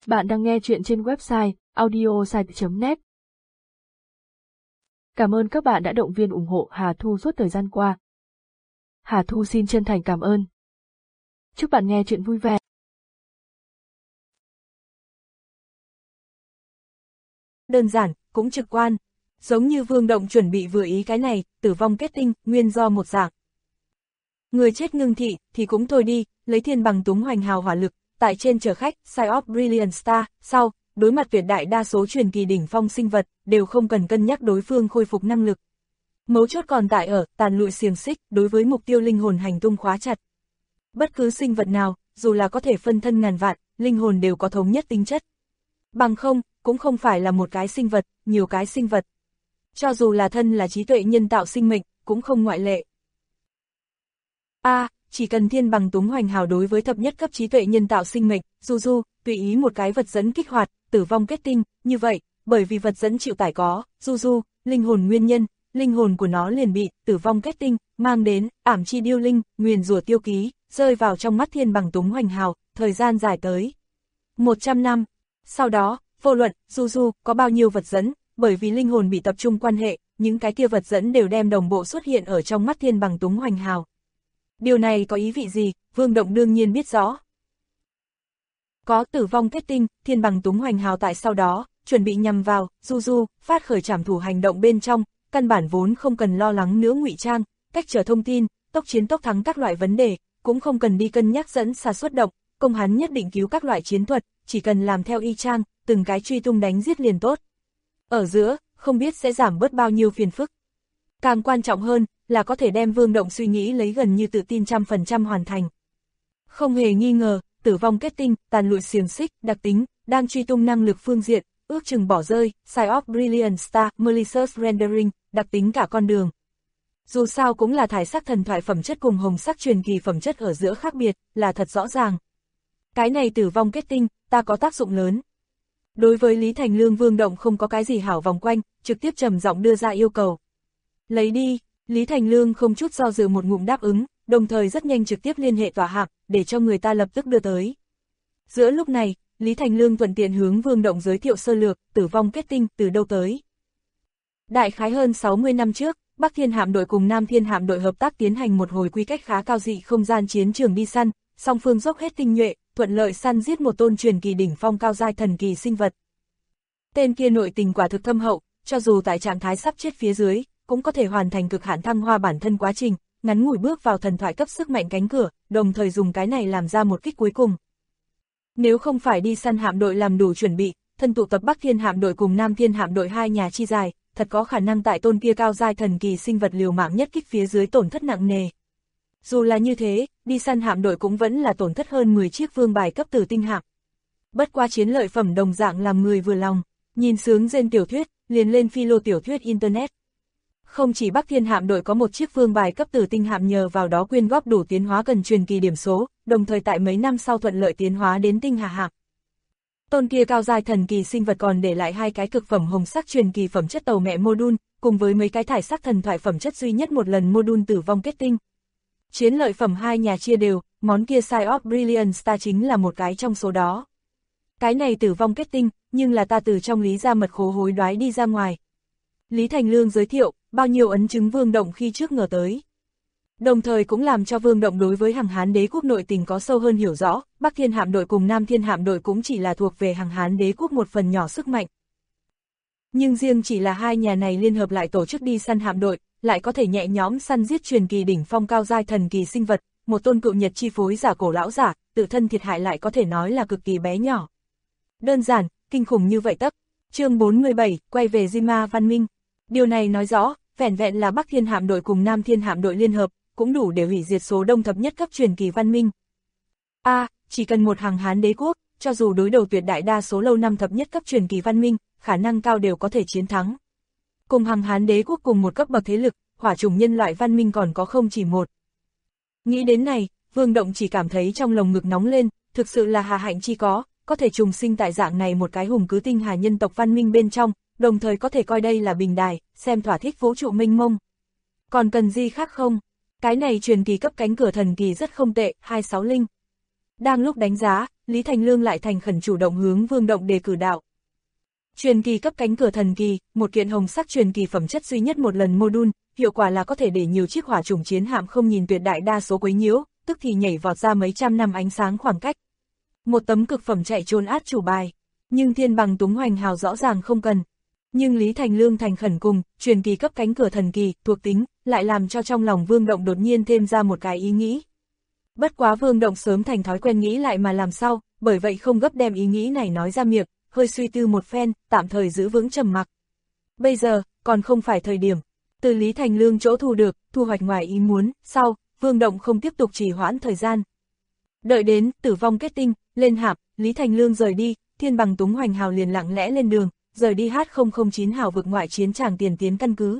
Bạn đang nghe chuyện trên website audiosite.net. Cảm ơn các bạn đã động viên ủng hộ Hà Thu suốt thời gian qua. Hà Thu xin chân thành cảm ơn. Chúc bạn nghe chuyện vui vẻ. Đơn giản, cũng trực quan. Giống như Vương Động chuẩn bị vừa ý cái này, tử vong kết tinh, nguyên do một dạng. Người chết ngưng thị, thì cũng thôi đi, lấy thiên bằng túng hoành hào hỏa lực, tại trên chở khách, Side of Brilliant Star, sau, đối mặt tuyệt đại đa số truyền kỳ đỉnh phong sinh vật, đều không cần cân nhắc đối phương khôi phục năng lực. Mấu chốt còn tại ở, tàn lụi xiềng xích, đối với mục tiêu linh hồn hành tung khóa chặt. Bất cứ sinh vật nào, dù là có thể phân thân ngàn vạn, linh hồn đều có thống nhất tính chất. Bằng không, cũng không phải là một cái sinh vật, nhiều cái sinh vật. Cho dù là thân là trí tuệ nhân tạo sinh mệnh, cũng không ngoại lệ. Chỉ cần thiên bằng túng hoành hào đối với thập nhất cấp trí tuệ nhân tạo sinh mệnh, tùy ý một cái vật dẫn kích hoạt, tử vong kết tinh, như vậy, bởi vì vật dẫn chịu tải có, linh hồn nguyên nhân, linh hồn của nó liền bị, tử vong kết tinh, mang đến, ảm chi điêu linh, nguyền rủa tiêu ký, rơi vào trong mắt thiên bằng túng hoành hào, thời gian dài tới 100 năm. Sau đó, vô luận, có bao nhiêu vật dẫn, bởi vì linh hồn bị tập trung quan hệ, những cái kia vật dẫn đều đem đồng bộ xuất hiện ở trong mắt thiên bằng túng hoành hào. Điều này có ý vị gì, Vương Động đương nhiên biết rõ. Có tử vong kết tinh, thiên bằng túng hoành hào tại sau đó, chuẩn bị nhằm vào, phát khởi trảm thủ hành động bên trong, căn bản vốn không cần lo lắng nữa ngụy trang, cách trở thông tin, tốc chiến tốc thắng các loại vấn đề, cũng không cần đi cân nhắc dẫn xa xuất động, công hắn nhất định cứu các loại chiến thuật, chỉ cần làm theo y chang, từng cái truy tung đánh giết liền tốt. Ở giữa, không biết sẽ giảm bớt bao nhiêu phiền phức. Càng quan trọng hơn, là có thể đem Vương Động suy nghĩ lấy gần như tự tin 100% hoàn thành. Không hề nghi ngờ, tử vong kết tinh, tàn lụi xiềng xích, đặc tính, đang truy tung năng lực phương diện, ước chừng bỏ rơi, Side of Brilliant Star, Malicious Rendering, đặc tính cả con đường. Dù sao cũng là thải sắc thần thoại phẩm chất cùng hồng sắc truyền kỳ phẩm chất ở giữa khác biệt, là thật rõ ràng. Cái này tử vong kết tinh, ta có tác dụng lớn. Đối với Lý Thành Lương, Vương Động không có cái gì hảo vòng quanh, trực tiếp trầm giọng đưa ra yêu cầu. Lấy đi. Lý Thành Lương không chút do dự một ngụm đáp ứng, đồng thời rất nhanh trực tiếp liên hệ tòa hạng, để cho người ta lập tức đưa tới. Giữa lúc này, Lý Thành Lương thuận tiện hướng Vương Động giới thiệu sơ lược, tử vong kết tinh, từ đâu tới. Đại khái hơn 60 năm trước, Bắc Thiên Hạm đội cùng Nam Thiên Hạm đội hợp tác tiến hành một hồi quy cách khá cao dị không gian chiến trường đi săn, song phương dốc hết tinh nhuệ, thuận lợi săn giết một tôn truyền kỳ đỉnh phong cao giai thần kỳ sinh vật. Tên kia nội tình quả thực thâm hậu, cho dù tại trạng thái sắp chết phía dưới, cũng có thể hoàn thành cực hạn thăng hoa bản thân quá trình, ngắn ngủi bước vào thần thoại cấp sức mạnh cánh cửa, đồng thời dùng cái này làm ra một kích cuối cùng. Nếu không phải đi săn hạm đội làm đủ chuẩn bị, thân tụ tập Bắc Thiên Hạm đội cùng Nam Thiên Hạm đội hai nhà chi dài, thật có khả năng tại tôn kia cao giai thần kỳ sinh vật liều mạng nhất kích phía dưới tổn thất nặng nề. Dù là như thế, đi săn hạm đội cũng vẫn là tổn thất hơn 10 chiếc vương bài cấp tử tinh hạm. Bất qua chiến lợi phẩm đồng dạng làm người vừa lòng, nhìn sướng rên tiểu thuyết, liền lên philo tiểu thuyết internet. Không chỉ Bắc Thiên Hạm đội có một chiếc vương bài cấp tử tinh hạm nhờ vào đó quyên góp đủ tiến hóa cần truyền kỳ điểm số, đồng thời tại mấy năm sau thuận lợi tiến hóa đến tinh hà hạm. Tôn kia cao giai thần kỳ sinh vật còn để lại hai cái cực phẩm hồng sắc truyền kỳ phẩm chất tàu mẹ module, cùng với mấy cái thải sắc thần thoại phẩm chất duy nhất một lần module tử vong kết tinh. Chiến lợi phẩm hai nhà chia đều, món kia Side of Brilliant Star chính là một cái trong số đó. Cái này tử vong kết tinh, nhưng là ta từ trong Lý gia mật khố hối đoái đi ra ngoài. Lý Thành Lương giới thiệu, bao nhiêu ấn chứng Vương Động khi trước ngờ tới. Đồng thời cũng làm cho Vương Động đối với Hằng Hán đế quốc nội tình có sâu hơn hiểu rõ, Bắc Thiên Hạm đội cùng Nam Thiên Hạm đội cũng chỉ là thuộc về Hằng Hán đế quốc một phần nhỏ sức mạnh. Nhưng riêng chỉ là hai nhà này liên hợp lại tổ chức đi săn hạm đội, lại có thể nhẹ nhõm săn giết truyền kỳ đỉnh phong cao giai thần kỳ sinh vật, một tôn cựu nhật chi phối giả cổ lão giả, tự thân thiệt hại lại có thể nói là cực kỳ bé nhỏ. Đơn giản, kinh khủng như vậy tấc. Chương 47, quay về Zima văn minh. Điều này nói rõ, vẻn vẹn là Bắc Thiên Hạm đội cùng Nam Thiên Hạm đội liên hợp, cũng đủ để hủy diệt số đông thập nhất cấp truyền kỳ văn minh. Chỉ cần một Hằng Hán đế quốc, cho dù đối đầu tuyệt đại đa số lâu năm thập nhất cấp truyền kỳ văn minh, khả năng cao đều có thể chiến thắng. Cùng Hằng Hán đế quốc cùng một cấp bậc thế lực, hỏa chủng nhân loại văn minh còn có không chỉ một. Nghĩ đến này, Vương Động chỉ cảm thấy trong lồng ngực nóng lên, thực sự là hà hạnh chi có thể trùng sinh tại dạng này một cái hùng cứ tinh hà nhân tộc văn minh bên trong, đồng thời có thể coi đây là bình đài, xem thỏa thích vũ trụ mênh mông. Còn cần gì khác không? Cái này truyền kỳ cấp cánh cửa thần kỳ rất không tệ, 26 linh. Đang lúc đánh giá, Lý Thành Lương lại thành khẩn chủ động hướng Vương Động đề cử đạo. Truyền kỳ cấp cánh cửa thần kỳ, một kiện hồng sắc truyền kỳ phẩm chất duy nhất một lần module, hiệu quả là có thể để nhiều chiếc hỏa chủng chiến hạm không nhìn tuyệt đại đa số quấy nhiễu, tức thì nhảy vọt ra mấy trăm năm ánh sáng khoảng cách. Một tấm cực phẩm chạy trốn át chủ bài, nhưng thiên bằng túng hoành hào rõ ràng không cần. Nhưng Lý Thành Lương thành khẩn cùng, truyền kỳ cấp cánh cửa thần kỳ, thuộc tính, lại làm cho trong lòng Vương Động đột nhiên thêm ra một cái ý nghĩ. Bất quá Vương Động sớm thành thói quen nghĩ lại mà làm sao, bởi vậy không gấp đem ý nghĩ này nói ra miệng, hơi suy tư một phen, tạm thời giữ vững trầm mặc. Bây giờ, còn không phải thời điểm. Từ Lý Thành Lương chỗ thu được, thu hoạch ngoài ý muốn, sau, Vương Động không tiếp tục trì hoãn thời gian. Đợi đến, tử vong kết tinh, lên hạp, Lý Thành Lương rời đi, thiên bằng túng hoành hào liền lặng lẽ lên đường, rời đi H009 hào vực ngoại chiến tràng tiền tiến căn cứ.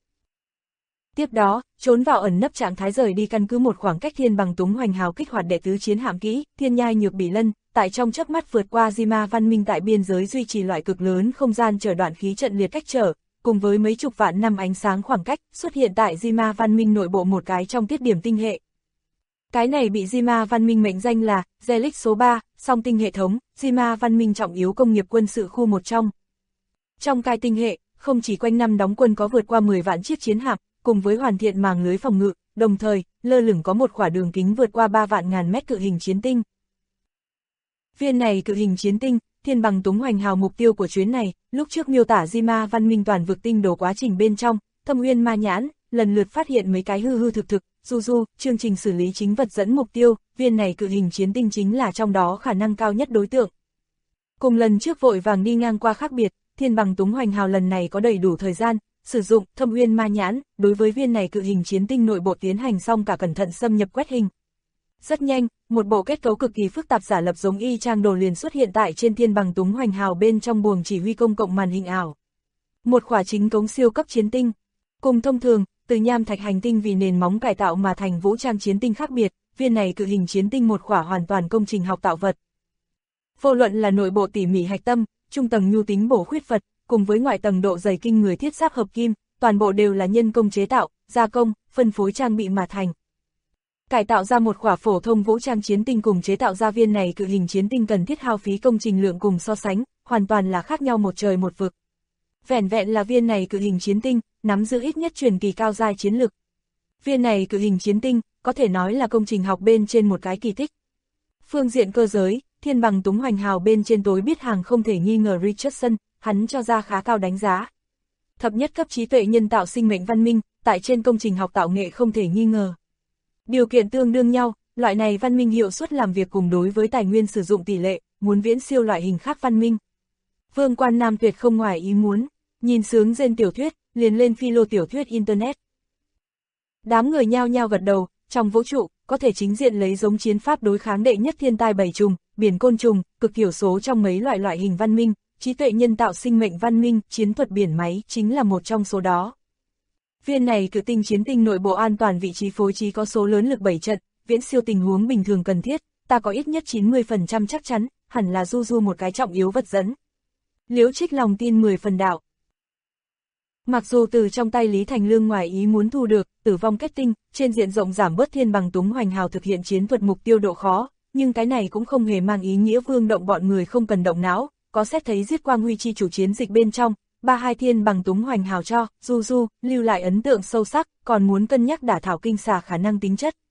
Tiếp đó, trốn vào ẩn nấp trạng thái rời đi căn cứ một khoảng cách thiên bằng túng hoành hào kích hoạt đệ tứ chiến hạm kỹ, thiên nhai nhược bỉ lân, tại trong chớp mắt vượt qua Jima văn minh tại biên giới duy trì loại cực lớn không gian trở đoạn khí trận liệt cách trở, cùng với mấy chục vạn năm ánh sáng khoảng cách, xuất hiện tại Jima văn minh nội bộ một cái trong tiết điểm tinh hệ. Cái này bị Jima văn minh mệnh danh là Zelix số 3, song tinh hệ thống, Jima văn minh trọng yếu công nghiệp quân sự khu một trong. Trong cái tinh hệ, không chỉ quanh năm đóng quân có vượt qua 10 vạn chiếc chiến hạm, cùng với hoàn thiện màng lưới phòng ngự, đồng thời, lơ lửng có một khỏa đường kính vượt qua 3 vạn ngàn mét cự hình chiến tinh. Viên này cự hình chiến tinh, thiên bằng túng hoành hào mục tiêu của chuyến này, lúc trước miêu tả Jima văn minh toàn vực tinh đồ quá trình bên trong, Thâm Uyên Ma Nhãn, lần lượt phát hiện mấy cái hư hư thực thực, chương trình xử lý chính vật dẫn mục tiêu, viên này cự hình chiến tinh chính là trong đó khả năng cao nhất đối tượng. Cùng lần trước vội vàng đi ngang qua khác biệt, thiên bằng túng hoành hào lần này có đầy đủ thời gian, sử dụng Thâm Uyên Ma Nhãn, đối với viên này cự hình chiến tinh nội bộ tiến hành xong cả cẩn thận xâm nhập quét hình. Rất nhanh, một bộ kết cấu cực kỳ phức tạp giả lập giống y chang đồ liền xuất hiện tại trên thiên bằng túng hoành hào bên trong buồng chỉ huy công cộng màn hình ảo. Một khỏa chính cống siêu cấp chiến tinh. Cùng thông thường, từ nham thạch hành tinh vì nền móng cải tạo mà thành vũ trang chiến tinh khác biệt, viên này cự hình chiến tinh một khỏa hoàn toàn công trình học tạo vật. Vô luận là nội bộ tỉ mỉ hạch tâm, trung tầng nhu tính bổ khuyết vật, cùng với ngoại tầng độ dày kinh người thiết giáp hợp kim, toàn bộ đều là nhân công chế tạo, gia công, phân phối trang bị mà thành. Cải tạo ra một khỏa phổ thông vũ trang chiến tinh cùng chế tạo ra viên này cự hình chiến tinh cần thiết hao phí công trình lượng cùng so sánh, hoàn toàn là khác nhau một trời một vực. Vẻn vẹn là viên này cự hình chiến tinh, nắm giữ ít nhất truyền kỳ cao giai chiến lực. Viên này cự hình chiến tinh, có thể nói là công trình học bên trên một cái kỳ tích. Phương diện cơ giới, thiên bằng túng hoành hào bên trên tối biết hàng không thể nghi ngờ Richardson, hắn cho ra khá cao đánh giá. Thập nhất cấp trí tuệ nhân tạo sinh mệnh văn minh, tại trên công trình học tạo nghệ không thể nghi ngờ. Điều kiện tương đương nhau, loại này văn minh hiệu suất làm việc cùng đối với tài nguyên sử dụng tỷ lệ, muốn viễn siêu loại hình khác văn minh. Vương Quan Nam tuyệt không ngoài ý muốn, nhìn sướng rên tiểu thuyết, liền lên philo tiểu thuyết Internet. Đám người nhao nhao gật đầu, trong vũ trụ, có thể chính diện lấy giống chiến pháp đối kháng đệ nhất thiên tai bảy trùng, biển côn trùng, cực thiểu số trong mấy loại hình văn minh, trí tuệ nhân tạo sinh mệnh văn minh, chiến thuật biển máy chính là một trong số đó. Viên này cự tinh chiến tinh nội bộ an toàn vị trí phối trí có số lớn lực 7 trận, viễn siêu tình huống bình thường cần thiết, ta có ít nhất 90% chắc chắn, hẳn là một cái trọng yếu vật dẫn. Liễu Trích lòng tin 10 phần đạo. Mặc dù từ trong tay Lý Thành Lương ngoài ý muốn thu được, tử vong kết tinh, trên diện rộng giảm bớt thiên bằng túng hoành hào thực hiện chiến thuật mục tiêu độ khó, nhưng cái này cũng không hề mang ý nghĩa Vương Động bọn người không cần động não, có xét thấy giết Quang Huy chi chủ chiến dịch bên trong, 32 thiên bằng túng hoành hào cho, lưu lại ấn tượng sâu sắc, còn muốn cân nhắc đả thảo kinh xà khả năng tính chất.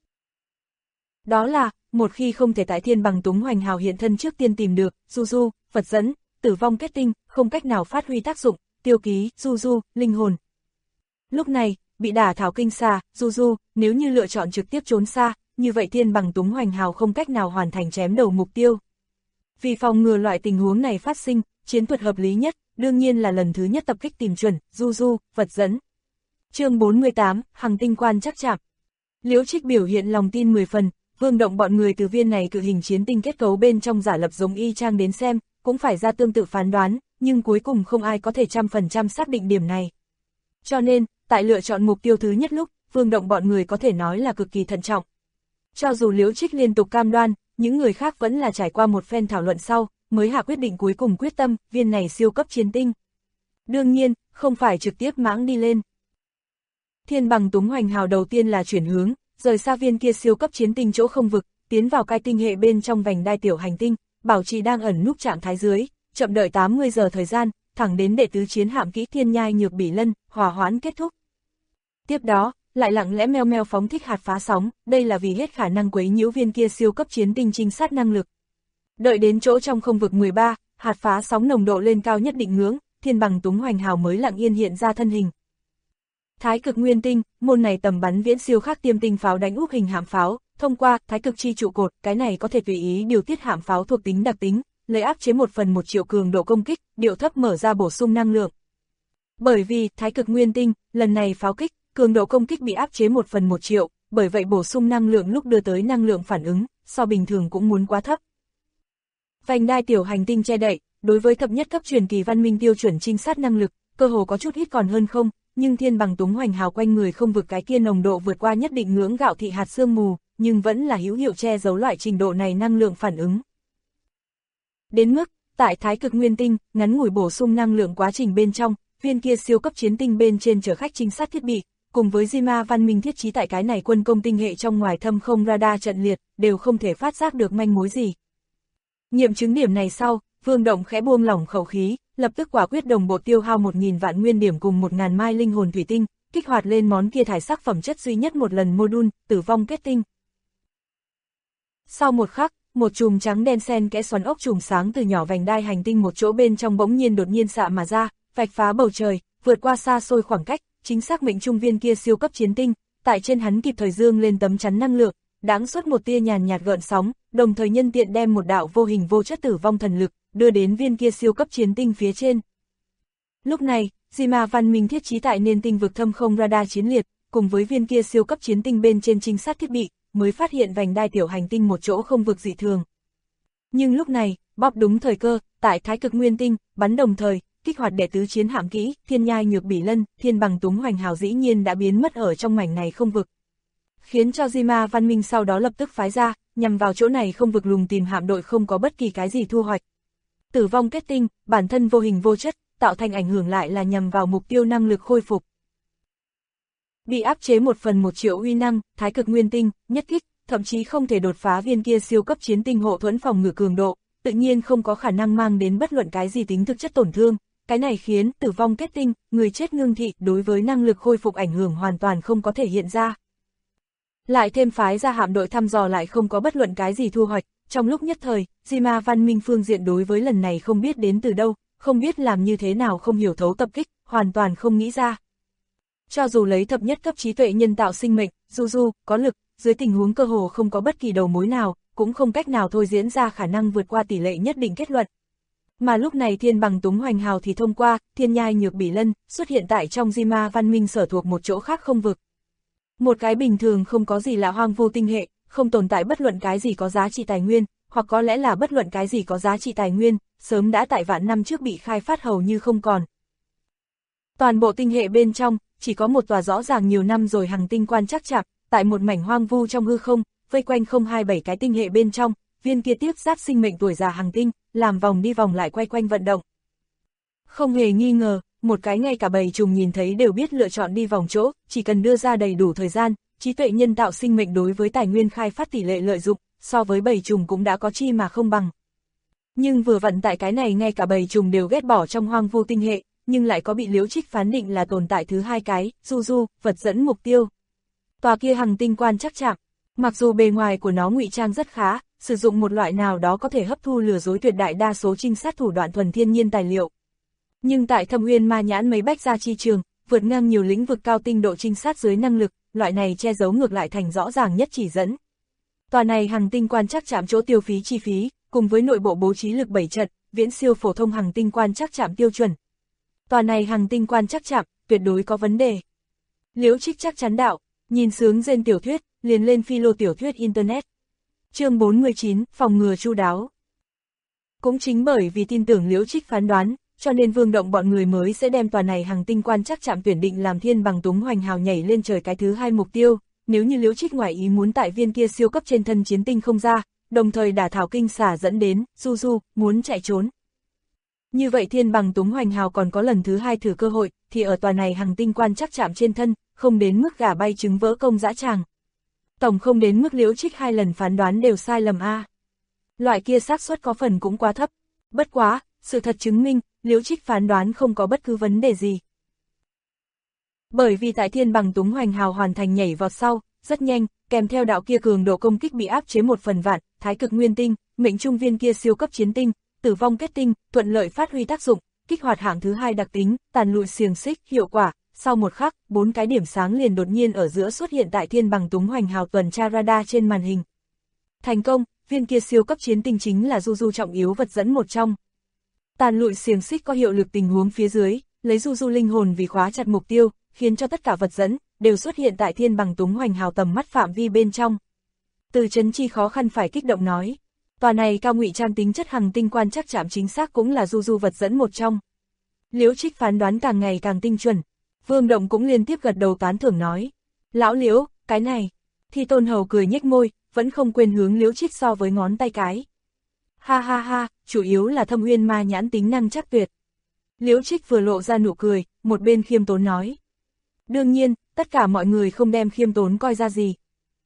Đó là, một khi không thể tại thiên bằng túng hoành hào hiện thân trước tiên tìm được, vật dẫn, tử vong kết tinh, không cách nào phát huy tác dụng, tiêu ký, linh hồn. Lúc này, bị đả thảo kinh xà, nếu như lựa chọn trực tiếp trốn xa, như vậy thiên bằng túng hoành hào không cách nào hoàn thành chém đầu mục tiêu. Vì phòng ngừa loại tình huống này phát sinh, chiến thuật hợp lý nhất, đương nhiên là lần thứ nhất tập kích tìm chuẩn, vật dẫn. Chương 48, Hằng tinh quan chắc chạm. Liễu Trích biểu hiện lòng tin 10 phần, Vương Động bọn người từ viên này cự hình chiến tinh kết cấu bên trong giả lập giống y chang đến xem, cũng phải ra tương tự phán đoán, nhưng cuối cùng không ai có thể 100% xác định điểm này. Cho nên, tại lựa chọn mục tiêu thứ nhất lúc, Vương Động bọn người có thể nói là cực kỳ thận trọng. Cho dù Liễu Trích liên tục cam đoan, những người khác vẫn là trải qua một phen thảo luận sau, mới hạ quyết định cuối cùng quyết tâm, viên này siêu cấp chiến tinh. Đương nhiên, không phải trực tiếp mãng đi lên. Thiên bằng túng hoành hào đầu tiên là chuyển hướng, rời xa viên kia siêu cấp chiến tinh chỗ không vực, tiến vào cái tinh hệ bên trong vành đai tiểu hành tinh, bảo trì đang ẩn núp trạng thái dưới, chậm đợi 80 giờ thời gian, thẳng đến đệ tứ chiến hạm kỹ thiên nhai nhược bỉ lân, hòa hoãn kết thúc. Tiếp đó, lại lặng lẽ meo meo phóng thích hạt phá sóng, đây là vì hết khả năng quấy nhiễu viên kia siêu cấp chiến tinh trinh sát năng lực. Đợi đến chỗ trong không vực 13, hạt phá sóng nồng độ lên cao nhất định ngưỡng, thiên bằng túng hoành hào mới lặng yên hiện ra thân hình. Thái cực nguyên tinh, môn này tầm bắn viễn siêu khác tiêm tinh pháo đánh úp hình hạm pháo, thông qua thái cực chi trụ cột, cái này có thể tùy ý điều tiết hạm pháo thuộc tính đặc tính, lấy áp chế 1/1 triệu cường độ công kích, điệu thấp mở ra bổ sung năng lượng. Bởi vì thái cực nguyên tinh, lần này pháo kích, cường độ công kích bị áp chế 1/1 triệu, bởi vậy bổ sung năng lượng lúc đưa tới năng lượng phản ứng, so bình thường cũng muốn quá thấp. Vành đai tiểu hành tinh che đậy, đối với thập nhất cấp truyền kỳ văn minh tiêu chuẩn trinh sát năng lực, cơ hồ có chút ít còn hơn không, nhưng thiên bằng túng hoành hào quanh người không vực cái kia nồng độ vượt qua nhất định ngưỡng gạo thị hạt sương mù, nhưng vẫn là hữu hiệu che giấu loại trình độ này năng lượng phản ứng. Đến mức, tại thái cực nguyên tinh, ngắn ngủi bổ sung năng lượng quá trình bên trong, viên kia siêu cấp chiến tinh bên trên chở khách trinh sát thiết bị, cùng với Jima văn minh thiết trí tại cái này quân công tinh hệ trong ngoài thâm không radar trận liệt, đều không thể phát giác được manh mối gì. Nghiệm chứng điểm này sau, Vương Động khẽ buông lỏng khẩu khí, lập tức quả quyết đồng bộ tiêu hao 1000 vạn nguyên điểm cùng 1000 mai linh hồn thủy tinh, kích hoạt lên món kia thải sắc phẩm chất duy nhất một lần module, tử vong kết tinh. Sau một khắc, một chùm trắng đen xen kẽ xoắn ốc chùm sáng từ nhỏ vành đai hành tinh một chỗ bên trong bỗng nhiên đột nhiên xạ mà ra, vạch phá bầu trời, vượt qua xa xôi khoảng cách, chính xác mệnh trung viên kia siêu cấp chiến tinh, tại trên hắn kịp thời dương lên tấm chắn năng lượng, đáng xuất một tia nhàn nhạt gợn sóng, đồng thời nhân tiện đem một đạo vô hình vô chất tử vong thần lực, đưa đến viên kia siêu cấp chiến tinh phía trên. Lúc này, Jima văn minh thiết trí tại nên tinh vực thâm không radar chiến liệt, cùng với viên kia siêu cấp chiến tinh bên trên trinh sát thiết bị, mới phát hiện vành đai tiểu hành tinh một chỗ không vực dị thường. Nhưng lúc này, bóp đúng thời cơ, tại thái cực nguyên tinh, bắn đồng thời, kích hoạt đệ tứ chiến hạm kỹ, thiên nhai nhược bỉ lân, thiên bằng túng hoành hào dĩ nhiên đã biến mất ở trong mảnh này không vực. Khiến cho Jima văn minh sau đó lập tức phái ra, nhằm vào chỗ này không vực lùng tìm hạm đội không có bất kỳ cái gì thu hoạch. Tử vong kết tinh, bản thân vô hình vô chất, tạo thành ảnh hưởng lại là nhằm vào mục tiêu năng lực khôi phục. Bị áp chế 1/1 triệu uy năng, thái cực nguyên tinh, nhất kích, thậm chí không thể đột phá viên kia siêu cấp chiến tinh hộ thuẫn phòng ngự cường độ, tự nhiên không có khả năng mang đến bất luận cái gì tính thực chất tổn thương. Cái này khiến tử vong kết tinh, người chết ngưng thị đối với năng lực khôi phục ảnh hưởng hoàn toàn không có thể hiện ra. Lại thêm phái ra hạm đội thăm dò lại không có bất luận cái gì thu hoạch, trong lúc nhất thời, Jima văn minh phương diện đối với lần này không biết đến từ đâu, không biết làm như thế nào không hiểu thấu tập kích, hoàn toàn không nghĩ ra. Cho dù lấy thập nhất cấp trí tuệ nhân tạo sinh mệnh, Juju, có lực, dưới tình huống cơ hồ không có bất kỳ đầu mối nào, cũng không cách nào thôi diễn ra khả năng vượt qua tỷ lệ nhất định kết luận. Mà lúc này thiên bằng túng hoành hào thì thông qua, thiên nhai nhược bỉ lân, xuất hiện tại trong Jima văn minh sở thuộc một chỗ khác không vực. Một cái bình thường không có gì là hoang vu tinh hệ, không tồn tại bất luận cái gì có giá trị tài nguyên, hoặc có lẽ là bất luận cái gì có giá trị tài nguyên, sớm đã tại vạn năm trước bị khai phát hầu như không còn. Toàn bộ tinh hệ bên trong, chỉ có một tòa rõ ràng nhiều năm rồi hành tinh quan trắc trạm, tại một mảnh hoang vu trong hư không, vây quanh 027 cái tinh hệ bên trong, viên kia tiếp giáp sinh mệnh tuổi già hành tinh, làm vòng đi vòng lại quay quanh vận động. Không hề nghi ngờ, một cái ngay cả bầy trùng nhìn thấy đều biết lựa chọn đi vòng chỗ, chỉ cần đưa ra đầy đủ thời gian, trí tuệ nhân tạo sinh mệnh đối với tài nguyên khai phát tỷ lệ lợi dụng, so với bầy trùng cũng đã có chi mà không bằng. Nhưng vừa vặn tại cái này ngay cả bầy trùng đều ghét bỏ trong hoang vu tinh hệ, nhưng lại có bị Liễu Trích phán định là tồn tại thứ hai cái, Juju, vật dẫn mục tiêu. Tòa kia hành tinh quan trắc trạm, mặc dù bề ngoài của nó ngụy trang rất khá, sử dụng một loại nào đó có thể hấp thu lừa dối tuyệt đại đa số trinh sát thủ đoạn thuần thiên nhiên tài liệu. Nhưng tại Thâm Uyên Ma Nhãn mấy bách gia chi trường, vượt ngang nhiều lĩnh vực cao tinh độ trinh sát dưới năng lực, loại này che giấu ngược lại thành rõ ràng nhất chỉ dẫn. Tòa này hành tinh quan trắc trạm chỗ tiêu phí chi phí, cùng với nội bộ bố trí lực 7 trận, viễn siêu phổ thông hành tinh quan trắc trạm tiêu chuẩn. Tòa này hành tinh quan trắc trạm, tuyệt đối có vấn đề. Liễu Trích chắc chắn đạo, nhìn sướng rên tiểu thuyết, liền lên philo tiểu thuyết Internet. Chương 49, phòng ngừa chu đáo. Cũng chính bởi vì tin tưởng Liễu Trích phán đoán, cho nên Vương Động bọn người mới sẽ đem tòa này hành tinh quan trắc trạm tuyển định làm thiên bằng túng hoành hào nhảy lên trời cái thứ hai mục tiêu. Nếu như Liễu Trích ngoài ý muốn tại viên kia siêu cấp trên thân chiến tinh không ra, đồng thời đả thảo kinh xả dẫn đến, Juju, muốn chạy trốn. Như vậy thiên bằng túng hoành hào còn có lần thứ hai thử cơ hội, thì ở tòa này hành tinh quan trắc trạm trên thân, không đến mức gà bay trứng vỡ công dã tràng. Tổng không đến mức Liễu Trích 2 lần phán đoán đều sai lầm a. Loại kia xác suất có phần cũng quá thấp. Bất quá, sự thật chứng minh, Liễu Trích phán đoán không có bất cứ vấn đề gì. Bởi vì tại Thiên Bằng Túng Hoành Hào hoàn thành nhảy vọt sau, rất nhanh, kèm theo đạo kia cường độ công kích bị áp chế 1/1000, Thái Cực Nguyên Tinh, mệnh trung viên kia siêu cấp chiến tinh, Tử Vong Kết Tinh, thuận lợi phát huy tác dụng, kích hoạt hạng thứ 2 đặc tính, tàn lụi xiềng xích, hiệu quả. Sau một khắc, 4 cái điểm sáng liền đột nhiên ở giữa xuất hiện tại Thiên Bằng Túng Hoành Hào tuần tra radar trên màn hình. Thành công, viên kia siêu cấp chiến tinh chính là Du Du trọng yếu vật dẫn một trong. Tàn lụi xiềng xích có hiệu lực tình huống phía dưới, lấy Du Du linh hồn vì khóa chặt mục tiêu, khiến cho tất cả vật dẫn đều xuất hiện tại Thiên Bằng Túng Hoành Hào tầm mắt phạm vi bên trong. Từ Chấn Chi khó khăn phải kích động nói, tòa này cao ngụy trang tính chất hằng tinh quan chắc chạm chính xác cũng là Du Du vật dẫn một trong. Liễu Trích phán đoán càng ngày càng tinh chuẩn. Vương Động cũng liên tiếp gật đầu tán thưởng nói, lão Liễu, cái này. Thi Tôn Hầu cười nhếch môi, vẫn không quên hướng Liễu Trích so với ngón tay cái. Ha ha ha, chủ yếu là Thâm Uyên Ma nhãn tính năng chắc tuyệt. Liễu Trích vừa lộ ra nụ cười, một bên khiêm tốn nói. Đương nhiên, tất cả mọi người không đem khiêm tốn coi ra gì.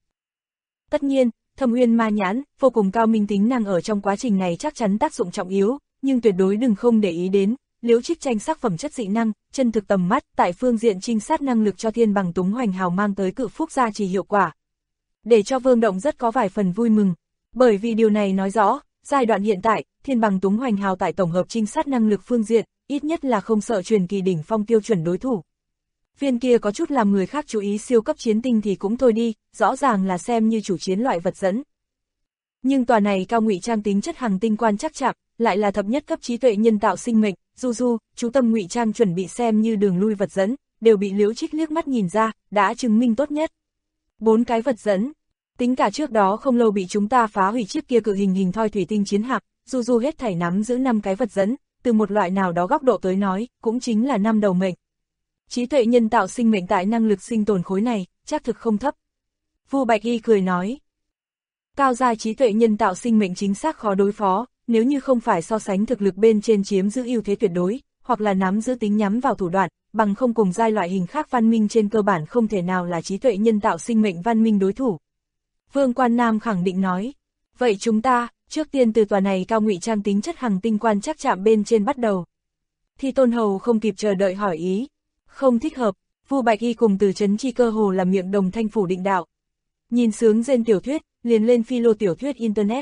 Tất nhiên, Thâm Uyên Ma nhãn, vô cùng cao minh tính năng ở trong quá trình này chắc chắn tác dụng trọng yếu, nhưng tuyệt đối đừng không để ý đến. Liễu Trích tranh sắc phẩm chất dị năng, chân thực tầm mắt, tại phương diện trinh sát năng lực cho Thiên Bằng Túng Hoành Hào mang tới cự phúc gia trì hiệu quả. Để cho Vương Động rất có vài phần vui mừng, bởi vì điều này nói rõ, giai đoạn hiện tại, Thiên Bằng Túng Hoành Hào tại tổng hợp trinh sát năng lực phương diện, ít nhất là không sợ truyền kỳ đỉnh phong tiêu chuẩn đối thủ. Viên kia có chút làm người khác chú ý siêu cấp chiến tinh thì cũng thôi đi, rõ ràng là xem như chủ chiến loại vật dẫn. Nhưng tòa này cao ngụy trang tính chất hằng tinh quan chắc chạm, lại là thập nhất cấp trí tuệ nhân tạo sinh mệnh, Du Du, chú tâm ngụy trang chuẩn bị xem như đường lui vật dẫn, đều bị Liễu Trích liếc mắt nhìn ra, đã chứng minh tốt nhất. 4 cái vật dẫn, tính cả trước đó không lâu bị chúng ta phá hủy chiếc kia cự hình thoi thủy tinh chiến hạm, Du Du hết thảy nắm giữ 5 cái vật dẫn, từ một loại nào đó góc độ tới nói, cũng chính là 5 đầu mệnh. Trí tuệ nhân tạo sinh mệnh tại năng lực sinh tồn khối này, chắc thực không thấp. Vu Bạch Y cười nói. Cao giai trí tuệ nhân tạo sinh mệnh chính xác khó đối phó, nếu như không phải so sánh thực lực bên trên chiếm giữ ưu thế tuyệt đối, hoặc là nắm giữ tính nhắm vào thủ đoạn, bằng không cùng giai loại hình khác văn minh trên cơ bản không thể nào là trí tuệ nhân tạo sinh mệnh văn minh đối thủ. Vương Quan Nam khẳng định nói, vậy chúng ta, trước tiên từ tòa này cao ngụy trang tính chất hằng tinh quan chắc chạm bên trên bắt đầu. Thi Tôn Hầu không kịp chờ đợi hỏi ý, không thích hợp, Vu Bạch Y cùng Từ Chấn Chi cơ hồ làm miệng đồng thanh phủ định đạo. Nhìn sướng rên tiểu thuyết, liền lên philo tiểu thuyết internet.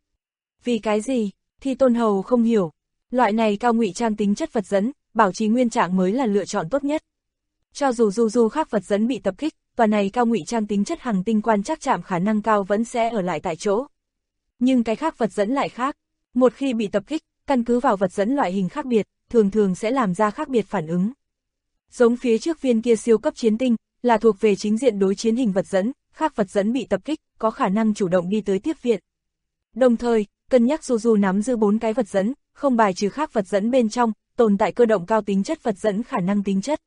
Vì cái gì? Thi Tôn Hầu không hiểu. Loại này cao ngụy trang tính chất vật dẫn, bảo trì nguyên trạng mới là lựa chọn tốt nhất. Cho dù Du Du khác vật dẫn bị tập kích, tòa này cao ngụy trang tính chất hằng tinh quan chắc chạm khả năng cao vẫn sẽ ở lại tại chỗ. Nhưng cái khác vật dẫn lại khác. Một khi bị tập kích, căn cứ vào vật dẫn loại hình khác biệt, thường thường sẽ làm ra khác biệt phản ứng. Giống phía trước viên kia siêu cấp chiến tinh, là thuộc về chính diện đối chiến hình vật dẫn, khác vật dẫn bị tập kích, có khả năng chủ động đi tới tiếp viện. Đồng thời, cân nhắc Du Du nắm giữ 4 cái vật dẫn, không bài trừ khác vật dẫn bên trong, tồn tại cơ động cao tính chất vật dẫn khả năng tính chất.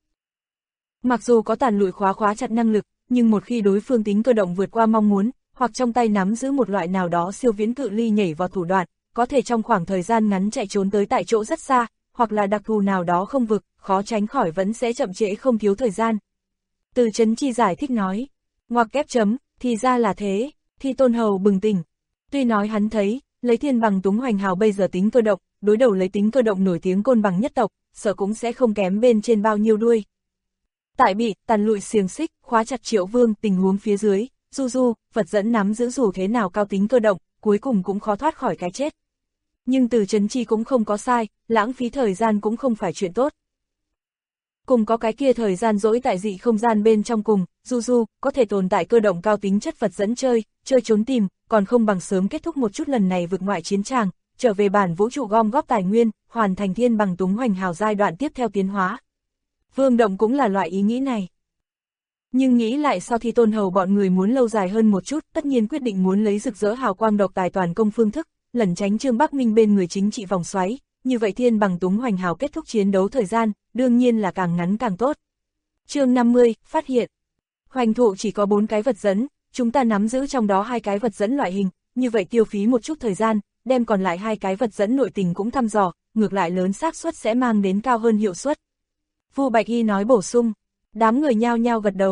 Mặc dù có tàn lụi khóa chặt năng lực, nhưng một khi đối phương tính cơ động vượt qua mong muốn, hoặc trong tay nắm giữ một loại nào đó siêu viễn cự ly nhảy vào thủ đoạn, có thể trong khoảng thời gian ngắn chạy trốn tới tại chỗ rất xa, hoặc là đặc thù nào đó không vực, khó tránh khỏi vẫn sẽ chậm trễ không thiếu thời gian. Từ Chấn Chi giải thích nói, ngoặc kép chấm, thì ra là thế, Thi Tôn Hầu bừng tỉnh. Tuy nói hắn thấy, lấy Thiên Bằng Túng Hoành Hào bây giờ tính cơ động, đối đầu lấy tính cơ động nổi tiếng Côn Bằng nhất tộc, sợ cũng sẽ không kém bên trên bao nhiêu đuôi. Tại bị tàn lụi xiềng xích, khóa chặt Triệu Vương tình huống phía dưới, Du Du, vật dẫn nắm giữ dù thế nào cao tính cơ động, cuối cùng cũng khó thoát khỏi cái chết. Nhưng Từ Chấn Chi cũng không có sai, lãng phí thời gian cũng không phải chuyện tốt. Cùng có cái kia thời gian dỗi tại dị không gian bên trong cùng, Du Du, có thể tồn tại cơ động cao tính chất vật dẫn chơi trốn tìm, còn không bằng sớm kết thúc một chút lần này vượt ngoại chiến tràng, trở về bản vũ trụ gom góp tài nguyên, hoàn thành Thiên Bằng Túng Hoành Hào giai đoạn tiếp theo tiến hóa. Vương Động cũng là loại ý nghĩ này. Nhưng nghĩ lại sau Thi Tôn Hầu bọn người muốn lâu dài hơn một chút, tất nhiên quyết định muốn lấy rực rỡ hào quang độc tài toàn công phương thức, lẩn tránh Trương Bắc Minh bên người chính trị vòng xoáy, như vậy Thiên Bằng Túng Hoành Hào kết thúc chiến đấu thời gian, đương nhiên là càng ngắn càng tốt. Chương 50, phát hiện. Hoành thụ chỉ có 4 cái vật dẫn, chúng ta nắm giữ trong đó 2 cái vật dẫn loại hình, như vậy tiêu phí một chút thời gian, đem còn lại 2 cái vật dẫn nội tình cũng thăm dò, ngược lại lớn xác suất sẽ mang đến cao hơn hiệu suất. Vu Bạch Y nói bổ sung, đám người nhao nhao gật đầu.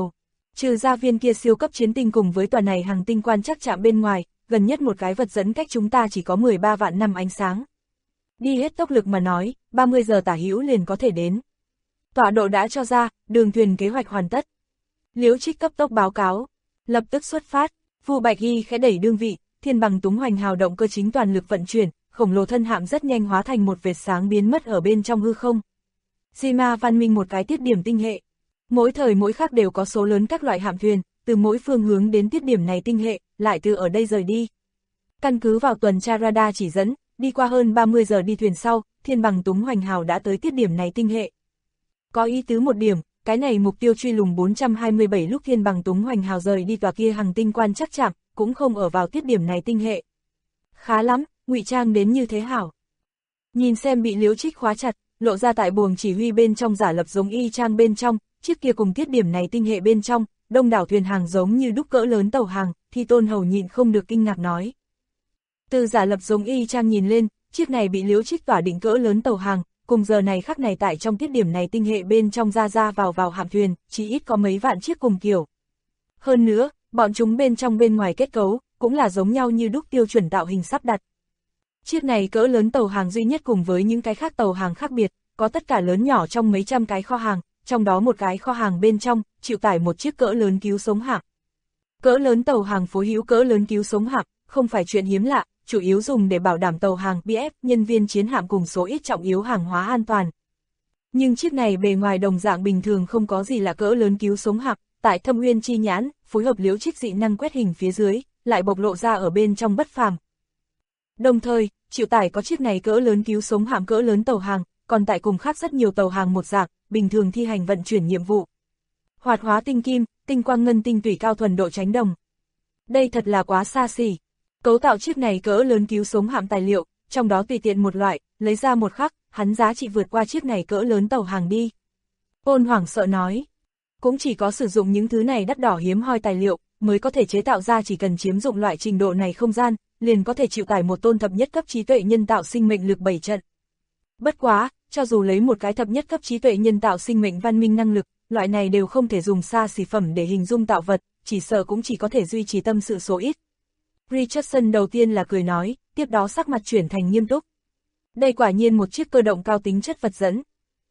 Trừ ra viên kia siêu cấp chiến tinh cùng với tòa này hàng tinh quan trắc trạm bên ngoài, gần nhất một cái vật dẫn cách chúng ta chỉ có 13 vạn năm ánh sáng. Đi hết tốc lực mà nói, 30 giờ tả hữu liền có thể đến. Tọa độ đã cho ra, đường thuyền kế hoạch hoàn tất. Liễu Trích cấp tốc báo cáo, lập tức xuất phát. Vu Bạch Hy khẽ đẩy đương vị, thiên bằng túng hoành hào động cơ chính toàn lực vận chuyển, khổng lồ thân hạm rất nhanh hóa thành một vệt sáng biến mất ở bên trong hư không. Zima văn minh một cái tiết điểm tinh hệ. Mỗi thời mỗi khắc đều có số lớn các loại hạm thuyền, từ mỗi phương hướng đến tiết điểm này tinh hệ, lại từ ở đây rời đi. Căn cứ vào tuần tra radar chỉ dẫn, đi qua hơn 30 giờ đi thuyền sau, thiên bằng túng hoành hào đã tới tiết điểm này tinh hệ. Có ý tứ một điểm, cái này mục tiêu truy lùng 427 lúc thiên bằng túng hoành hào rời đi tòa kia hàng tinh quan trắc trạm, cũng không ở vào tiết điểm này tinh hệ. Khá lắm, ngụy trang đến như thế hảo. Nhìn xem bị Liễu Trích khóa chặt, lộ ra tại buồng chỉ huy bên trong giả lập giống y chang bên trong, chiếc kia cùng tiết điểm này tinh hệ bên trong, đông đảo thuyền hàng giống như đúc cỡ lớn tàu hàng, thì Tôn Hầu nhịn không được kinh ngạc nói. Từ giả lập giống y chang nhìn lên, chiếc này bị Liễu Trích tỏa định cỡ lớn tàu hàng, cùng giờ này khắc này tại trong tiết điểm này tinh hệ bên trong ra vào hạm thuyền, chỉ ít có mấy vạn chiếc cùng kiểu. Hơn nữa, bọn chúng bên trong bên ngoài kết cấu, cũng là giống nhau như đúc tiêu chuẩn tạo hình sắp đặt. Chiếc này cỡ lớn tàu hàng duy nhất cùng với những cái khác tàu hàng khác biệt, có tất cả lớn nhỏ trong mấy trăm cái kho hàng, trong đó một cái kho hàng bên trong, chịu tải một chiếc cỡ lớn cứu sống hạm. Cỡ lớn tàu hàng phối hữu cỡ lớn cứu sống hạm, không phải chuyện hiếm lạ, chủ yếu dùng để bảo đảm tàu hàng BF, nhân viên chiến hạm cùng số ít trọng yếu hàng hóa an toàn. Nhưng chiếc này bề ngoài đồng dạng bình thường không có gì là cỡ lớn cứu sống hạm, tại Thâm Uyên chi nhãn, phối hợp Liễu Trích dị năng quét hình phía dưới, lại bộc lộ ra ở bên trong bất phàm. Đồng thời, chịu tải có chiếc này cỡ lớn cứu sống hạm cỡ lớn tàu hàng, còn tại cùng khác rất nhiều tàu hàng một dạng, bình thường thi hành vận chuyển nhiệm vụ. Hoạt hóa tinh kim, tinh quang ngân tinh tủy cao thuần độ tránh đồng. Đây thật là quá xa xỉ. Cấu tạo chiếc này cỡ lớn cứu sống hạm tài liệu, trong đó tùy tiện một loại, lấy ra một khắc, hắn giá trị vượt qua chiếc này cỡ lớn tàu hàng đi. Ôn hoảng sợ nói, cũng chỉ có sử dụng những thứ này đắt đỏ hiếm hoi tài liệu, mới có thể chế tạo ra chỉ cần chiếm dụng loại trình độ này không gian, liền có thể chịu tải một tôn thập nhất cấp trí tuệ nhân tạo sinh mệnh lực 7 trận. Bất quá, cho dù lấy một cái thập nhất cấp trí tuệ nhân tạo sinh mệnh văn minh năng lực, loại này đều không thể dùng xa xỉ phẩm để hình dung tạo vật, chỉ sợ cũng chỉ có thể duy trì tâm sự số ít. Richardson đầu tiên là cười nói, tiếp đó sắc mặt chuyển thành nghiêm túc. Đây quả nhiên một chiếc cơ động cao tính chất vật dẫn.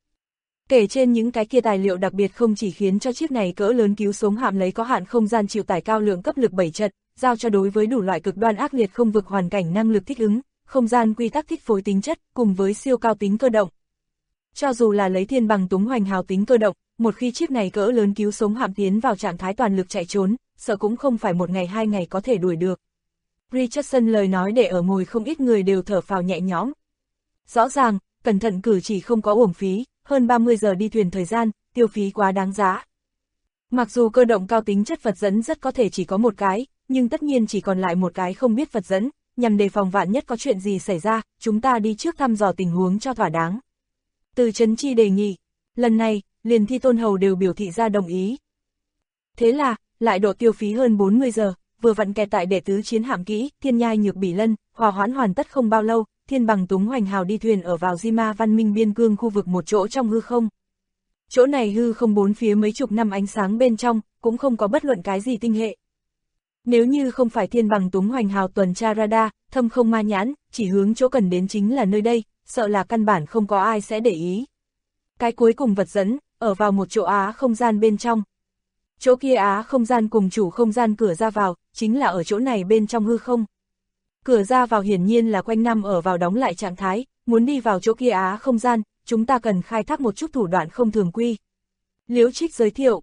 Kể trên những cái kia tài liệu đặc biệt không chỉ khiến cho chiếc này cỡ lớn cứu sống hạm lấy có hạn không gian chịu tải cao lượng cấp lực 7 trận, giao cho đối với đủ loại cực đoan ác liệt không vực hoàn cảnh năng lực thích ứng, không gian quy tắc thích phối tính chất, cùng với siêu cao tính cơ động. Cho dù là lấy thiên bằng túng hoành hào tính cơ động, một khi chiếc này cỡ lớn cứu sống hạm tiến vào trạng thái toàn lực chạy trốn, sợ cũng không phải một ngày hai ngày có thể đuổi được. Richardson lời nói để ở ngồi không ít người đều thở phào nhẹ nhõm. Rõ ràng, cẩn thận cử chỉ không có uổng phí, hơn 30 giờ đi thuyền thời gian, tiêu phí quá đáng giá. Mặc dù cơ động cao tính chất vật dẫn rất có thể chỉ có một cái, nhưng tất nhiên chỉ còn lại một cái không biết vật dẫn, nhằm đề phòng vạn nhất có chuyện gì xảy ra, chúng ta đi trước thăm dò tình huống cho thỏa đáng. Từ Trấn Chi đề nghị, lần này, liền Thi Tôn Hầu đều biểu thị ra đồng ý. Thế là, lại độ tiêu phí hơn 40 giờ, vừa vặn kẹt tại đệ tứ chiến hạm kỹ, Thiên Nhai Nhược Bỉ Lân, hòa hoãn hoàn tất không bao lâu, thiên bằng túng hoành hào đi thuyền ở vào Zima văn minh biên cương khu vực một chỗ trong hư không. Chỗ này hư không bốn phía mấy chục năm ánh sáng bên trong, cũng không có bất luận cái gì tinh hệ. Nếu như không phải thiên bằng túng hoành hào tuần tra radar, thâm không ma nhãn, chỉ hướng chỗ cần đến chính là nơi đây, sợ là căn bản không có ai sẽ để ý. Cái cuối cùng vật dẫn, ở vào một chỗ á không gian bên trong. Chỗ kia á không gian cùng chủ không gian cửa ra vào, chính là ở chỗ này bên trong hư không. Cửa ra vào hiển nhiên là quanh năm ở vào đóng lại trạng thái, muốn đi vào chỗ kia á không gian, chúng ta cần khai thác một chút thủ đoạn không thường quy. Liễu Trích giới thiệu.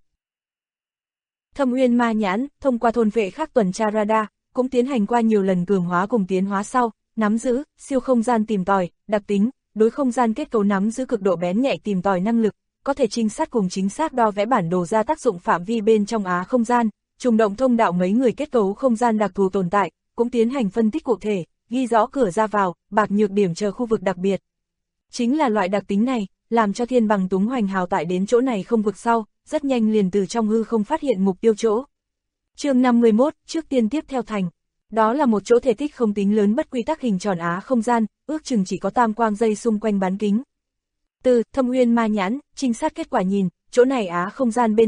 Thâm Uyên ma nhãn, thông qua thôn vệ khác tuần tra radar, cũng tiến hành qua nhiều lần cường hóa cùng tiến hóa sau, nắm giữ, siêu không gian tìm tòi, đặc tính, đối không gian kết cấu nắm giữ cực độ bén nhạy tìm tòi năng lực, có thể trinh sát cùng chính xác đo vẽ bản đồ ra tác dụng phạm vi bên trong á không gian, trùng động thông đạo mấy người kết cấu không gian đặc thù tồn tại, cũng tiến hành phân tích cụ thể, ghi rõ cửa ra vào, bạc nhược điểm chờ khu vực đặc biệt. Chính là loại đặc tính này, làm cho thiên bằng túng hoành hào tại đến chỗ này không vực sau, rất nhanh liền từ trong hư không phát hiện mục tiêu chỗ. Chương 51, trước tiên tiếp theo thành. Đó là một chỗ thể tích không tính lớn bất quy tắc hình tròn á không gian, ước chừng chỉ có tam quang dây xung quanh bán kính. Từ Thâm Uyên ma nhãn, trinh sát kết quả nhìn, chỗ này á không gian bên trong,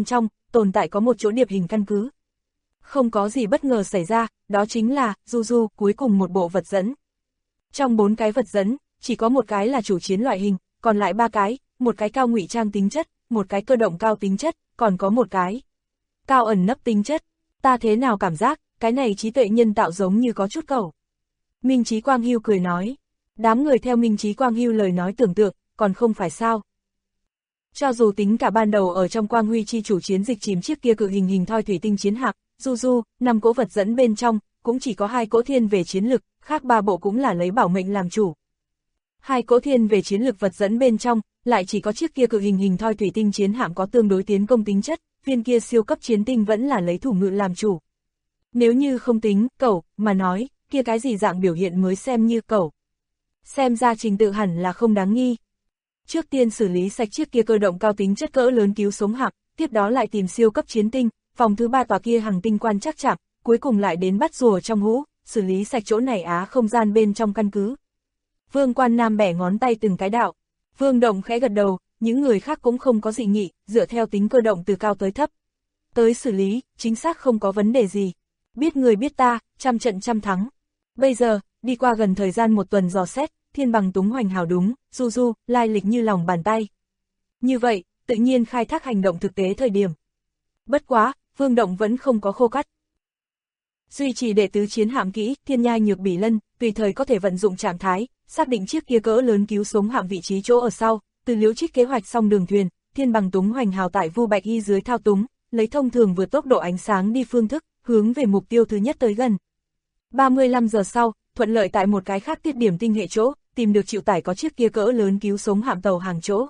tồn tại có một chỗ điệp hình căn cứ. Không có gì bất ngờ xảy ra, đó chính là, cuối cùng một bộ vật dẫn. Trong 4 cái vật dẫn, chỉ có một cái là chủ chiến loại hình, còn lại 3 cái, một cái cao ngụy trang tính chất, một cái cơ động cao tính chất, còn có một cái cao ẩn nấp tính chất. Ta thế nào cảm giác, cái này trí tuệ nhân tạo giống như có chút cẩu. Minh Chí Quang Hưu cười nói. Đám người theo Minh Chí Quang Hưu lời nói tưởng tượng, còn không phải sao. Cho dù tính cả ban đầu ở trong Quang Huy chi chủ chiến dịch chìm chiếc kia cự hình thoi thủy tinh chiến hạm, 5 cỗ vật dẫn bên trong, cũng chỉ có 2 cỗ thiên về chiến lực, khác 3 bộ cũng là lấy bảo mệnh làm chủ. 2 cỗ thiên về chiến lực vật dẫn bên trong, lại chỉ có chiếc kia cự hình thoi thủy tinh chiến hạm có tương đối tiến công tính chất, viên kia siêu cấp chiến tinh vẫn là lấy thủ ngự làm chủ. Nếu như không tính, cẩu, mà nói, kia cái gì dạng biểu hiện mới xem như cẩu. Xem ra trình tự hẳn là không đáng nghi. Trước tiên xử lý sạch chiếc kia cơ động cao tính chất cỡ lớn cứu sống hạm, tiếp đó lại tìm siêu cấp chiến tinh, vòng thứ 3 tòa kia hàng tinh quan chắc chạm, cuối cùng lại đến bắt rùa trong hũ, xử lý sạch chỗ này không gian bên trong căn cứ. Vương Quan Nam bẻ ngón tay từng cái đạo. Vương Động khẽ gật đầu, những người khác cũng không có dị nghị, dựa theo tính cơ động từ cao tới thấp. Tới xử lý, chính xác không có vấn đề gì. Biết người biết ta, trăm trận trăm thắng. Bây giờ, đi qua gần thời gian 1 tuần dò xét, Thiên Bằng Túng Hoành Hào đúng, lai lịch như lòng bàn tay. Như vậy, tự nhiên khai thác hành động thực tế thời điểm. Bất quá, Vương Động vẫn không có khô cắt. Duy trì đệ tứ chiến hạm kỹ, Thiên Nhai Nhược Bỉ Lân, tùy thời có thể vận dụng trạng thái, xác định chiếc kia cỡ lớn cứu sống hạm vị trí chỗ ở sau, từ Liễu Trích kế hoạch xong đường thuyền, Thiên Bằng Túng Hoành Hào tại Vu Bạch Y dưới thao túng, lấy thông thường vượt tốc độ ánh sáng đi phương thức, hướng về mục tiêu thứ nhất tới gần. 35 giờ sau, thuận lợi tại một cái khác tiết điểm tinh hệ chỗ, tìm được chịu tải có chiếc kia cỡ lớn cứu sống hạm tàu hàng chỗ.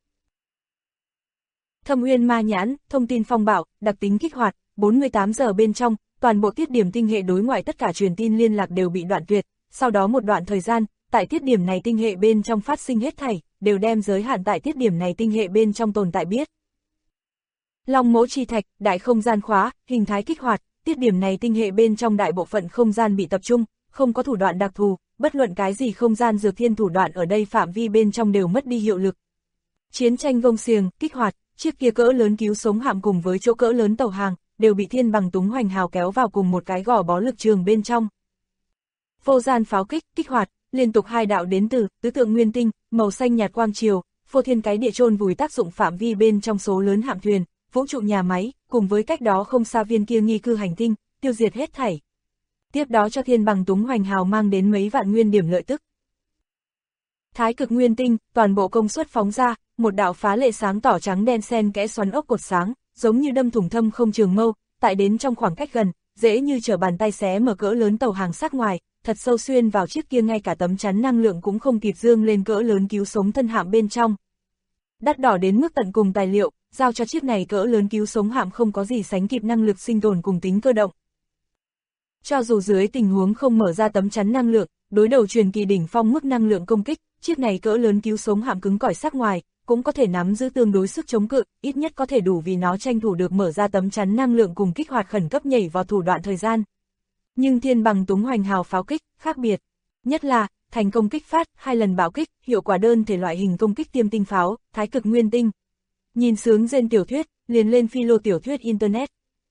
Thâm Uyên Ma Nhãn, thông tin phong bạo, đặc tính kích hoạt, 48 giờ bên trong, toàn bộ tiết điểm tinh hệ đối ngoại tất cả truyền tin liên lạc đều bị đoạn tuyệt, sau đó một đoạn thời gian, tại tiết điểm này tinh hệ bên trong phát sinh hết thảy, đều đem giới hạn tại tiết điểm này tinh hệ bên trong tồn tại biết. Long Mẫu Chi Thạch, đại không gian khóa, hình thái kích hoạt, tiết điểm này tinh hệ bên trong đại bộ phận không gian bị tập trung, không có thủ đoạn đặc thù, bất luận cái gì không gian dược thiên thủ đoạn ở đây phạm vi bên trong đều mất đi hiệu lực. Chiến tranh gông xiềng, kích hoạt, chiếc kia cỡ lớn cứu sống hạm cùng với chỗ cỡ lớn tàu hàng, đều bị Thiên Bằng Túng Hoành Hào kéo vào cùng một cái gò bó lực trường bên trong. Vô gian pháo kích, kích hoạt, liên tục 2 đạo đến từ tứ tượng nguyên tinh, màu xanh nhạt quang triều, phô thiên cái địa chôn vùi tác dụng phạm vi bên trong số lớn hạm thuyền, vũ trụ nhà máy, cùng với cách đó không xa viên kia nghi cư hành tinh, tiêu diệt hết thảy. Tiếp đó cho Thiên Bằng Túng Hoành Hào mang đến mấy vạn nguyên điểm lợi tức. Thái cực nguyên tinh, toàn bộ công suất phóng ra, một đạo phá lệ sáng tỏ trắng đen xen kẽ xoắn ốc cột sáng, giống như đâm thủng thâm không trường mâu, tại đến trong khoảng cách gần, dễ như trở bàn tay xé mở cỡ lớn tàu hàng sát ngoài, thật sâu xuyên vào chiếc kia ngay cả tấm chắn năng lượng cũng không kịp dương lên cỡ lớn cứu sống thân hạm bên trong. Đắt đỏ đến mức tận cùng tài liệu, giao cho chiếc này cỡ lớn cứu sống hạm không có gì sánh kịp năng lực sinh tồn cùng tính cơ động. Cho dù dưới tình huống không mở ra tấm chắn năng lượng, đối đầu truyền kỳ đỉnh phong mức năng lượng công kích, chiếc này cỡ lớn cứu sống hạm cứng cỏi sát ngoài, cũng có thể nắm giữ tương đối sức chống cự, ít nhất có thể đủ vì nó tranh thủ được mở ra tấm chắn năng lượng cùng kích hoạt khẩn cấp nhảy vào thủ đoạn thời gian. Nhưng Thiên Bằng Túng Hoành Hào pháo kích, khác biệt. Nhất là, thành công kích phát, 2 lần bạo kích, hiệu quả đơn thể loại hình công kích tiêm tinh pháo, thái cực nguyên tinh. Nhìn sướng trên tiểu thuyết, liền lên philo tiểu thuyết Internet.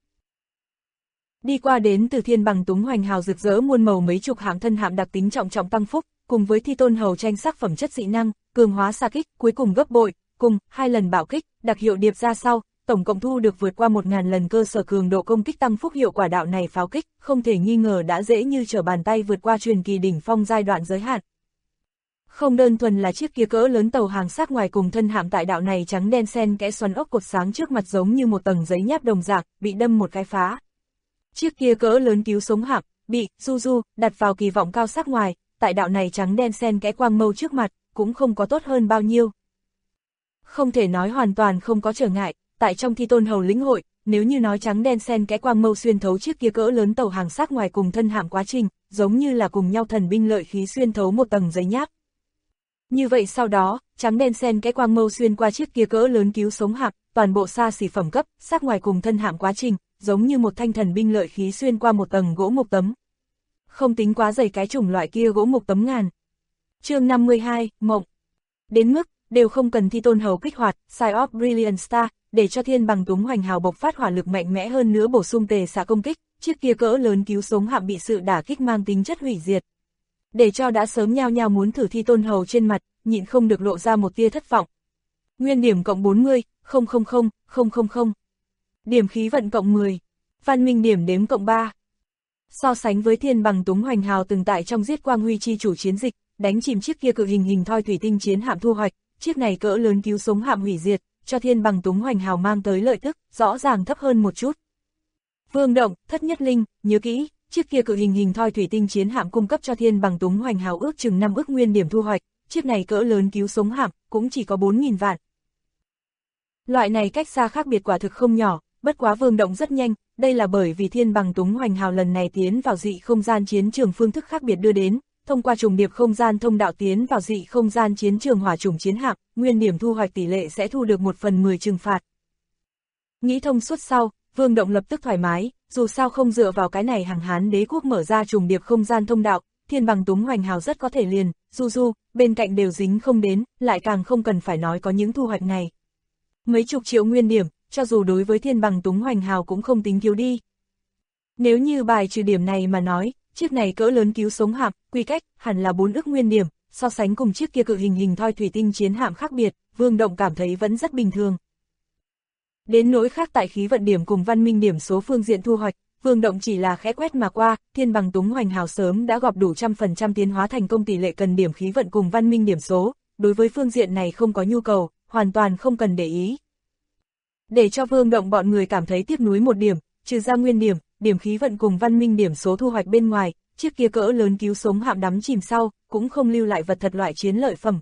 Đi qua đến từ Thiên Bằng Túng Hoành Hào rực rỡ muôn màu mấy chục hạng thân hạm đặc tính trọng trọng tăng phúc, cùng với thi tôn hầu tranh sắc phẩm chất dị năng, cường hóa xa kích, cuối cùng gấp bội, cùng 2 lần bạo kích, đặc hiệu điệp ra sau, tổng cộng thu được vượt qua 1000 lần cơ sở cường độ công kích tăng phúc hiệu quả đạo này pháo kích, không thể nghi ngờ đã dễ như trở bàn tay vượt qua truyền kỳ đỉnh phong giai đoạn giới hạn. Không đơn thuần là chiếc kia cỡ lớn tàu hàng sát ngoài cùng thân hạm tại đạo này trắng đen xen kẽ xoắn ốc cột sáng trước mặt giống như một tầng giấy nháp đồng dạng, bị đâm một cái phá. Chiếc kia cỡ lớn cứu sống hạm, bị đặt vào kỳ vọng cao sát ngoài, tại đạo này trắng đen xen kẽ quang mâu trước mặt, cũng không có tốt hơn bao nhiêu. Không thể nói hoàn toàn không có trở ngại, tại trong thi tôn hầu lĩnh hội, nếu như nói trắng đen xen kẽ quang mâu xuyên thấu chiếc kia cỡ lớn tàu hàng sát ngoài cùng thân hạm quá trình, giống như là cùng nhau thần binh lợi khí xuyên thấu một tầng giấy nháp. Như vậy sau đó, trắng đen xen kẽ quang mâu xuyên qua chiếc kia cỡ lớn cứu sống hạm, toàn bộ xa xỉ phẩm cấp, sát ngoài cùng thân hạm quá trình, giống như một thanh thần binh lợi khí xuyên qua một tầng gỗ mục tấm. Không tính quá dày cái chủng loại kia gỗ mục tấm ngàn. Chương 52, Mộng. Đến mức, đều không cần thi tôn hầu kích hoạt, Side of Brilliant Star, để cho thiên bằng túng hoành hào bộc phát hỏa lực mạnh mẽ hơn nữa bổ sung tề xạ công kích, chiếc kia cỡ lớn cứu sống hạm bị sự đả kích mang tính chất hủy diệt. Để cho đã sớm nhao nhao muốn thử thi Tôn Hầu trên mặt, nhịn không được lộ ra một tia thất vọng. Nguyên điểm cộng 40, 000, 000. Điểm khí vận cộng 10. Văn minh điểm đếm cộng 3. So sánh với thiên bằng túng hoành hào từng tại trong giết quang huy chi chủ chiến dịch, đánh chìm chiếc kia cự hình thoi thủy tinh chiến hạm thu hoạch, chiếc này cỡ lớn cứu sống hạm hủy diệt, cho thiên bằng túng hoành hào mang tới lợi tức, rõ ràng thấp hơn một chút. Vương Động, Thất Nhất Linh, nhớ kỹ, chiếc kia cự hình thoi thủy tinh chiến hạm cung cấp cho thiên bằng túng hoành hào ước chừng 5 ức nguyên điểm thu hoạch, chiếc này cỡ lớn cứu sống hạm, cũng chỉ có 4.000 vạn. Loại này cách xa khác biệt quả thực không nhỏ, bất quá Vương Động rất nhanh, đây là bởi vì thiên bằng túng hoành hào lần này tiến vào dị không gian chiến trường phương thức khác biệt đưa đến, thông qua trùng điệp không gian thông đạo tiến vào dị không gian chiến trường hỏa chủng chiến hạm, nguyên điểm thu hoạch tỷ lệ sẽ thu được 1/10 trừng phạt. Nghĩ thông suốt sau, Vương Động lập tức thoải mái, dù sao không dựa vào cái này hàng Hán đế quốc mở ra trùng điệp không gian thông đạo, thiên bằng túng hoành hào rất có thể liền, bên cạnh đều dính không đến, lại càng không cần phải nói có những thu hoạch này. Mấy chục triệu nguyên điểm, cho dù đối với thiên bằng túng hoành hào cũng không tính thiếu đi. Nếu như bài trừ điểm này mà nói, chiếc này cỡ lớn cứu sống hạm, quy cách, hẳn là 4 ức nguyên điểm, so sánh cùng chiếc kia cự hình thoi thủy tinh chiến hạm khác biệt, Vương Động cảm thấy vẫn rất bình thường. Đến nỗi khác tại khí vận điểm cùng văn minh điểm số phương diện thu hoạch, Vương Động chỉ là khẽ quét mà qua, thiên bằng túng hoành hào sớm đã gọp đủ 100% tiến hóa thành công tỷ lệ cần điểm khí vận cùng văn minh điểm số, đối với phương diện này không có nhu cầu, hoàn toàn không cần để ý. Để cho Vương Động bọn người cảm thấy tiếc nuối một điểm, trừ ra nguyên điểm, điểm khí vận cùng văn minh điểm số thu hoạch bên ngoài, chiếc kia cỡ lớn cứu sống hạm đắm chìm sau, cũng không lưu lại vật thật loại chiến lợi phẩm.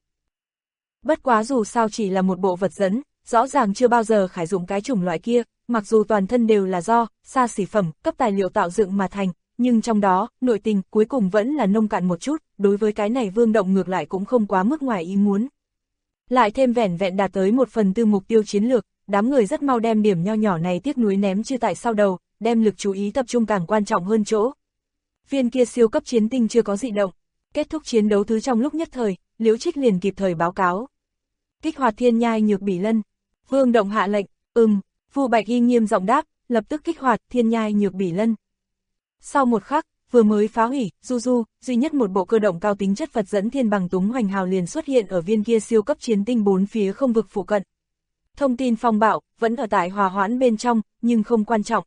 Bất quá dù sao chỉ là một bộ vật dẫn, rõ ràng chưa bao giờ khải dụng cái chủng loại kia, mặc dù toàn thân đều là do xa xỉ phẩm, cấp tài liệu tạo dựng mà thành, nhưng trong đó, nội tình cuối cùng vẫn là nông cạn một chút, đối với cái này Vương Động ngược lại cũng không quá mức ngoài ý muốn. Lại thêm vẻn vẹn đạt tới 1/4 mục tiêu chiến lược, đám người rất mau đem điểm nho nhỏ này tiếc nuối ném chưa tại sau đầu, đem lực chú ý tập trung càng quan trọng hơn chỗ. Viên kia siêu cấp chiến tinh chưa có dị động, kết thúc chiến đấu thứ trong lúc nhất thời, Liễu Trích liền kịp thời báo cáo. Kích hoạt thiên nhai nhược bỉ lân. Vương Động hạ lệnh, Vu Bạch Y nghiêm giọng đáp, lập tức kích hoạt thiên nhai nhược bỉ lân. Sau một khắc, vừa mới phá hủy, duy nhất một bộ cơ động cao tính chất vật dẫn thiên bằng túng hoành hào liền xuất hiện ở viên kia siêu cấp chiến tinh bốn phía không vực phụ cận. Thông tin phong bạo, vẫn ở tại hòa hoãn bên trong, nhưng không quan trọng.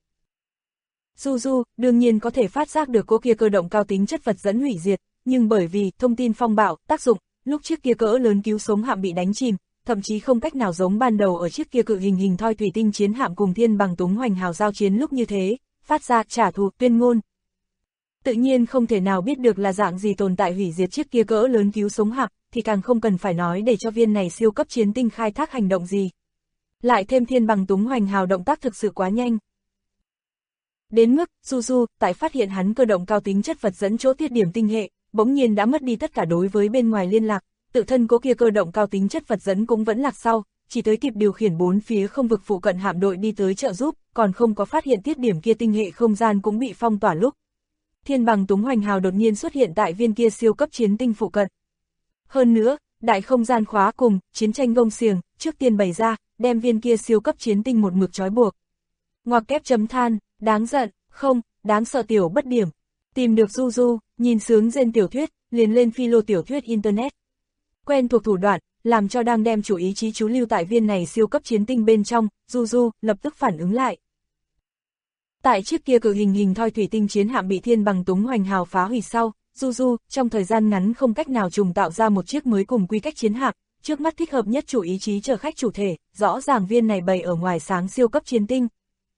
Đương nhiên có thể phát giác được cô kia cơ động cao tính chất vật dẫn hủy diệt, nhưng bởi vì thông tin phong bạo, tác dụng, lúc chiếc kia cỡ lớn cứu sống hạm bị đánh chìm, thậm chí không cách nào giống ban đầu ở chiếc kia cự hình thoi thủy tinh chiến hạm cùng thiên bằng túng hoành hào giao chiến lúc như thế, phát ra trả thù tuyên ngôn. Tự nhiên không thể nào biết được là dạng gì tồn tại hủy diệt chiếc kia cỡ lớn cứu sống hạm, thì càng không cần phải nói để cho viên này siêu cấp chiến tinh khai thác hành động gì. Lại thêm thiên bằng túng hoành hào động tác thực sự quá nhanh. Đến mức, tại phát hiện hắn cơ động cao tính chất vật dẫn chỗ tiết điểm tinh hệ, bỗng nhiên đã mất đi tất cả đối với bên ngoài liên lạc, tự thân cố kia cơ động cao tính chất vật dẫn cũng vẫn lạc sau, chỉ tới kịp điều khiển bốn phía không vực phụ cận hạm đội đi tới trợ giúp, còn không có phát hiện tiết điểm kia tinh hệ không gian cũng bị phong tỏa lúc. Thiên bằng túng hoành hào đột nhiên xuất hiện tại viên kia siêu cấp chiến tinh phụ cận. Hơn nữa, đại không gian khóa cùng, chiến tranh gông xiềng, trước tiên bày ra, đem viên kia siêu cấp chiến tinh một mực trói buộc. Ngoặc kép chấm than, đáng giận, không, đáng sợ tiểu bất điểm. Tìm được nhìn sướng trên tiểu thuyết, liền lên philo tiểu thuyết Internet. Quen thuộc thủ đoạn, làm cho đang đem chủ ý chí chú lưu tại viên này siêu cấp chiến tinh bên trong, lập tức phản ứng lại. Tại chiếc kia cự hình thoi thủy tinh chiến hạm bị thiên bằng túng hoành hào phá hủy sau, trong thời gian ngắn không cách nào trùng tạo ra một chiếc mới cùng quy cách chiến hạm, trước mắt thích hợp nhất chủ ý chí chở khách chủ thể, rõ ràng viên này bày ở ngoài sáng siêu cấp chiến tinh.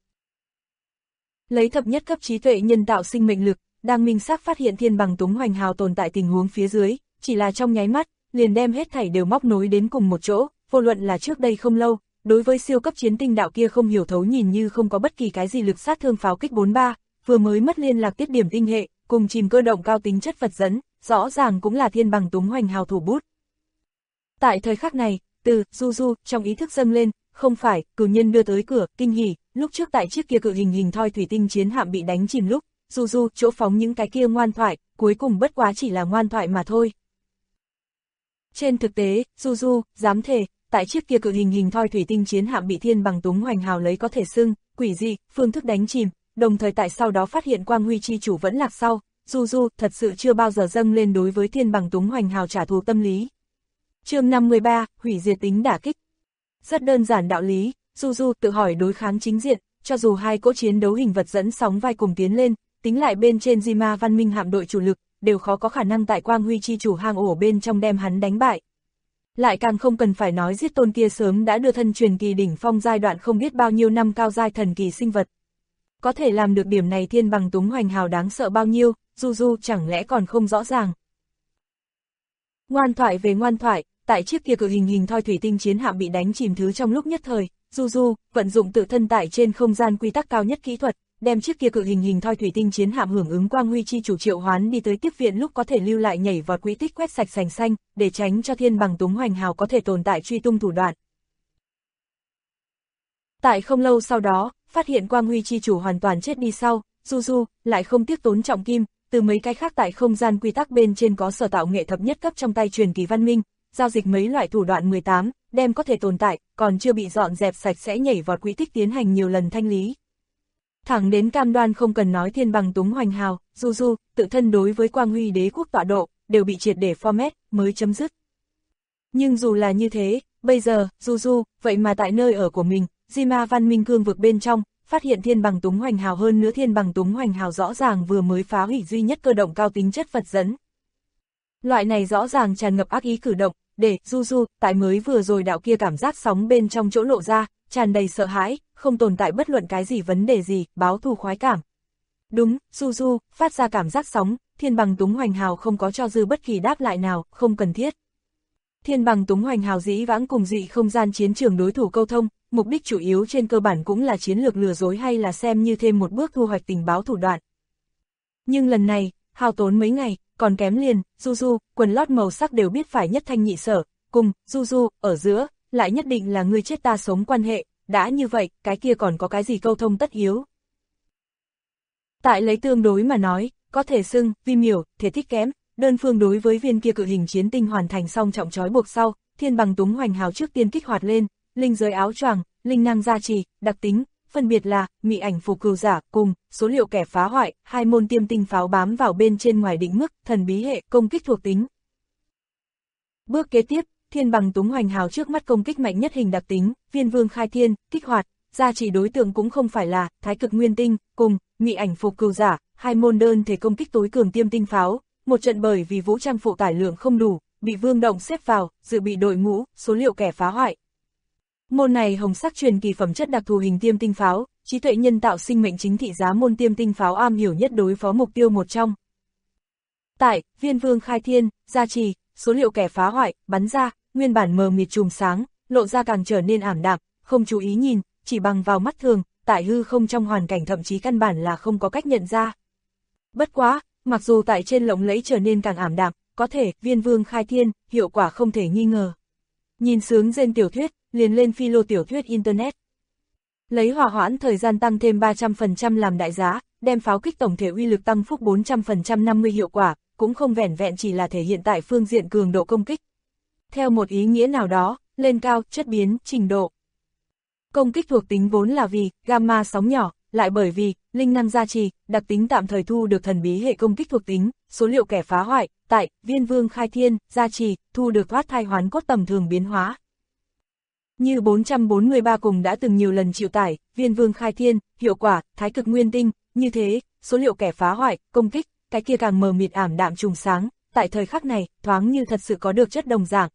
Lấy thập nhất cấp trí tuệ nhân tạo sinh mệnh lực, đang minh xác phát hiện thiên bằng túng hoành hào tồn tại tình huống phía dưới, chỉ là trong nháy mắt, liền đem hết thảy đều móc nối đến cùng một chỗ, vô luận là trước đây không lâu, đối với siêu cấp chiến tinh đạo kia không hiểu thấu nhìn như không có bất kỳ cái gì lực sát thương pháo kích 43, vừa mới mất liên lạc tiết điểm tinh hệ, cùng chìm cơ động cao tính chất vật dẫn, rõ ràng cũng là thiên bằng túng hoành hào thủ bút. Tại thời khắc này, từ trong ý thức dâng lên, không phải, cửu nhân đưa tới cửa, kinh hỉ, lúc trước tại chiếc kia cự hình thoi thủy tinh chiến hạm bị đánh chìm lúc, chỗ phóng những cái kia ngoan thoại, cuối cùng bất quá chỉ là ngoan thoại mà thôi. Trên thực tế, dám thề, tại chiếc kia cự hình thoi thủy tinh chiến hạm bị Thiên Bằng Túng Hoành Hào lấy có thể xưng quỷ dị phương thức đánh chìm, đồng thời tại sau đó phát hiện Quang Huy chi chủ vẫn lạc sau, Du thật sự chưa bao giờ dâng lên đối với Thiên Bằng Túng Hoành Hào trả thù tâm lý. Chương 53, hủy diệt tính đả kích. Rất đơn giản đạo lý, Du tự hỏi đối kháng chính diện, cho dù hai cỗ chiến đấu hình vật dẫn sóng vai cùng tiến lên, tính lại bên trên Di-ma văn minh hạm đội chủ lực, đều khó có khả năng tại Quang Huy chi chủ hang ổ bên trong đem hắn đánh bại. Lại càng không cần phải nói giết tôn kia sớm đã đưa thân truyền kỳ đỉnh phong giai đoạn không biết bao nhiêu năm cao giai thần kỳ sinh vật. Có thể làm được điểm này Thiên Bằng Túng Hoành Hào đáng sợ bao nhiêu, Du chẳng lẽ còn không rõ ràng. Ngoan thoại về ngoan thoại, tại chiếc kia cự hình thoi thủy tinh chiến hạm bị đánh chìm thứ trong lúc nhất thời, Du vận dụng tự thân tại trên không gian quy tắc cao nhất kỹ thuật, đem chiếc kia cự hình thoi thủy tinh chiến hạm hưởng ứng Quang Huy chi chủ triệu hoán đi tới tiếp viện lúc có thể lưu lại nhảy vọt quỹ tích quét sạch sành xanh, để tránh cho Thiên Bằng Túng Hoành Hào có thể tồn tại truy tung thủ đoạn. Tại không lâu sau đó, phát hiện Quang Huy chi chủ hoàn toàn chết đi sau, Du lại không tiếc tốn trọng kim, từ mấy cái khác tại không gian quy tắc bên trên có sở tạo nghệ thập nhất cấp trong tay truyền kỳ văn minh, giao dịch mấy loại thủ đoạn 18, đem có thể tồn tại, còn chưa bị dọn dẹp sạch sẽ nhảy vọt quỹ tích tiến hành nhiều lần thanh lý. Thẳng đến cam đoan không cần nói Thiên Bằng Túng Hoành Hào, Du tự thân đối với Quang Huy đế quốc tọa độ, đều bị triệt để format, mới chấm dứt. Nhưng dù là như thế, bây giờ, Du vậy mà tại nơi ở của mình, Di-ma văn minh cương vực bên trong, phát hiện Thiên Bằng Túng Hoành Hào hơn nữa Thiên Bằng Túng Hoành Hào rõ ràng vừa mới phá hủy duy nhất cơ động cao tính chất vật dẫn. Loại này rõ ràng tràn ngập ác ý cử động, để Du tại mới vừa rồi đạo kia cảm giác sóng bên trong chỗ lộ ra, tràn đầy sợ hãi, không tồn tại bất luận cái gì vấn đề gì, báo thù khoái cảm. Đúng, Du phát ra cảm giác sóng, Thiên Bằng Túng Hoành Hào không có cho dư bất kỳ đáp lại nào, không cần thiết. Thiên Bằng Túng Hoành Hào dĩ vãng cùng dị không gian chiến trường đối thủ câu thông, mục đích chủ yếu trên cơ bản cũng là chiến lược lừa dối hay là xem như thêm một bước thu hoạch tình báo thủ đoạn. Nhưng lần này, hao tốn mấy ngày, còn kém liền, Du quần lót màu sắc đều biết phải nhất thanh nhị sở, cùng, Du ở giữa, lại nhất định là ngươi chết ta sống quan hệ, đã như vậy, cái kia còn có cái gì câu thông tất yếu. Tại lấy tương đối mà nói, có thể xưng, vi miểu, thể tích kém, đơn phương đối với viên kia cự hình chiến tinh hoàn thành song trọng trói buộc sau, Thiên Bằng Túng Hoành Hào trước tiên kích hoạt lên, linh giới áo choàng, linh năng gia trì, đặc tính, phân biệt là, mị ảnh phù cừu giả, cùng, số liệu kẻ phá hoại, hai môn tiêm tinh pháo bám vào bên trên ngoài định mức, thần bí hệ, công kích thuộc tính. Bước kế tiếp, Thiên Bằng Túng Hoành Hào trước mắt công kích mạnh nhất hình đặc tính, Viên Vương Khai Thiên, kích hoạt, gia trì đối tượng cũng không phải là, Thái Cực Nguyên Tinh, cùng, mị ảnh phù cừu giả, hai môn đơn thể công kích tối cường tiêm tinh pháo, một trận bởi vì vũ trang phụ tải lượng không đủ, bị Vương Động xếp vào, dự bị đội ngũ, số liệu kẻ phá hoại. Môn này hồng sắc truyền kỳ phẩm chất đặc thù hình tiêm tinh pháo, trí tuệ nhân tạo sinh mệnh chính thị giá môn tiêm tinh pháo am hiểu nhất đối phó mục tiêu một trong. Tại, Viên Vương Khai Thiên, gia trì, số liệu kẻ phá hoại, bắn ra, nguyên bản mờ mịt chùm sáng, lộ ra càng trở nên ảm đạm, không chú ý nhìn, chỉ bằng vào mắt thường, tại hư không trong hoàn cảnh thậm chí căn bản là không có cách nhận ra. Bất quá, mặc dù tại trên lộng lẫy trở nên càng ảm đạm, có thể, Viên Vương Khai Thiên, hiệu quả không thể nghi ngờ. Nhìn sướng trên tiểu thuyết, liền lên philo tiểu thuyết Internet. Lấy hỏa hoãn thời gian tăng thêm 300% làm đại giá, đem pháo kích tổng thể uy lực tăng phúc 400% 50 hiệu quả, cũng không vẻn vẹn chỉ là thể hiện tại phương diện cường độ công kích. Theo một ý nghĩa nào đó, lên cao, chất biến, trình độ. Công kích thuộc tính vốn là vì, gamma sóng nhỏ, lại bởi vì, linh năng gia trì, đặc tính tạm thời thu được thần bí hệ công kích thuộc tính, số liệu kẻ phá hoại, tại, Viên Vương Khai Thiên, gia trì, thu được thoát thai hoán cốt tầm thường biến hóa. Như 443 cùng đã từng nhiều lần chịu tải, Viên Vương Khai Thiên, hiệu quả, Thái Cực Nguyên Tinh, như thế, số liệu kẻ phá hoại, công kích, cái kia càng mờ mịt ảm đạm trùng sáng, tại thời khắc này, thoáng như thật sự có được chất đồng dạng.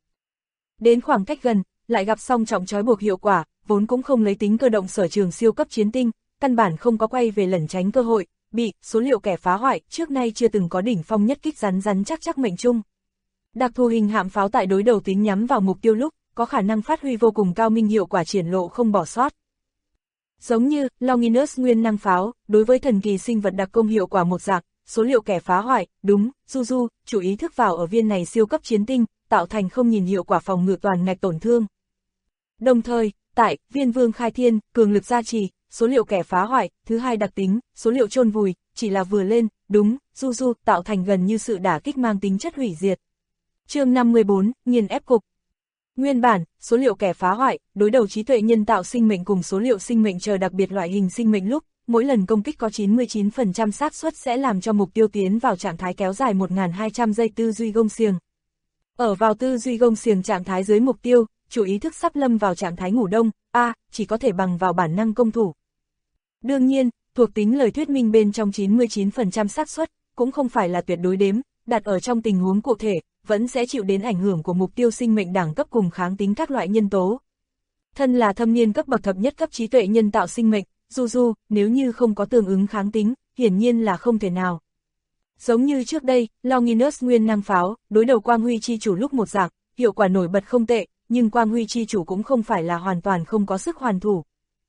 Đến khoảng cách gần, lại gặp song trọng trói buộc hiệu quả, vốn cũng không lấy tính cơ động sở trường siêu cấp chiến tinh, căn bản không có quay về lẩn tránh cơ hội, bị, số liệu kẻ phá hoại, trước nay chưa từng có đỉnh phong nhất kích rắn chắc mệnh chung. Đặc thù hình hạm pháo tại đối đầu tính nhắm vào mục tiêu lúc, có khả năng phát huy vô cùng cao minh hiệu quả triển lộ không bỏ sót. Giống như, Longinus nguyên năng pháo, đối với thần kỳ sinh vật đặc công hiệu quả một dạng, số liệu kẻ phá hoại, đúng, Du chủ ý thức vào ở viên này siêu cấp chiến tinh, tạo thành không nhìn hiệu quả phòng ngự toàn ngạch tổn thương. Đồng thời, tại, Viên Vương Khai Thiên, cường lực gia trì, số liệu kẻ phá hoại, thứ hai đặc tính, số liệu chôn vùi, chỉ là vừa lên, đúng, Du tạo thành gần như sự đả kích mang tính chất hủy diệt. Chương 54, nghiền ép cục. Nguyên bản, số liệu kẻ phá hoại, đối đầu trí tuệ nhân tạo sinh mệnh cùng số liệu sinh mệnh chờ đặc biệt loại hình sinh mệnh lúc, mỗi lần công kích có 99% xác suất sẽ làm cho mục tiêu tiến vào trạng thái kéo dài 1.200 giây tư duy gông xiềng. Ở vào tư duy gông xiềng trạng thái dưới mục tiêu, chủ ý thức sắp lâm vào trạng thái ngủ đông, chỉ có thể bằng vào bản năng công thủ. Đương nhiên, thuộc tính lời thuyết minh bên trong 99% xác suất cũng không phải là tuyệt đối đếm, đặt ở trong tình huống cụ thể, vẫn sẽ chịu đến ảnh hưởng của mục tiêu sinh mệnh đẳng cấp cùng kháng tính các loại nhân tố. Thân là thâm niên cấp bậc thập nhất cấp trí tuệ nhân tạo sinh mệnh, Juju, nếu như không có tương ứng kháng tính, hiển nhiên là không thể nào. Giống như trước đây, Longinus nguyên năng pháo, đối đầu Quang Huy chi chủ lúc một dạng, hiệu quả nổi bật không tệ, nhưng Quang Huy chi chủ cũng không phải là hoàn toàn không có sức hoàn thủ.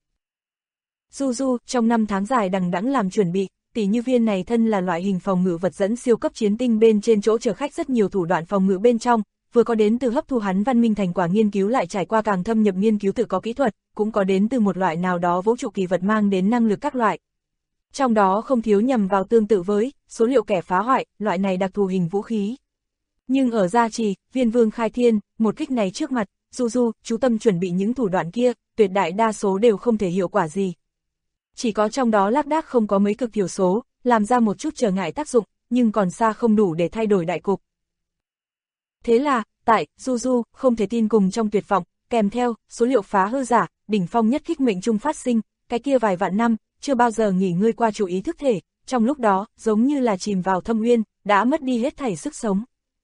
Juju, trong 5 tháng dài đằng đẵng làm chuẩn bị, tỷ như viên này thân là loại hình phòng ngự vật dẫn siêu cấp chiến tinh bên trên chỗ chở khách rất nhiều thủ đoạn phòng ngự bên trong, vừa có đến từ hấp thu hắn văn minh thành quả nghiên cứu lại trải qua càng thâm nhập nghiên cứu tự có kỹ thuật, cũng có đến từ một loại nào đó vũ trụ kỳ vật mang đến năng lực các loại. Trong đó không thiếu nhằm vào tương tự với số liệu kẻ phá hoại, loại này đặc thù hình vũ khí. Nhưng ở gia trì, Viên Vương khai thiên, một kích này trước mặt, Juju, chú tâm chuẩn bị những thủ đoạn kia, tuyệt đại đa số đều không thể hiệu quả gì. Chỉ có trong đó lác đác không có mấy cực thiểu số, làm ra một chút trở ngại tác dụng, nhưng còn xa không đủ để thay đổi đại cục. Thế là, tại Juju không thể tin cùng trong tuyệt vọng, kèm theo số liệu phá hư giả, đỉnh phong nhất kích mệnh trung phát sinh, cái kia vài vạn năm, chưa bao giờ nghỉ ngơi qua chủ ý thức thể, trong lúc đó, giống như là chìm vào thâm uyên, đã mất đi hết thảy sức sống.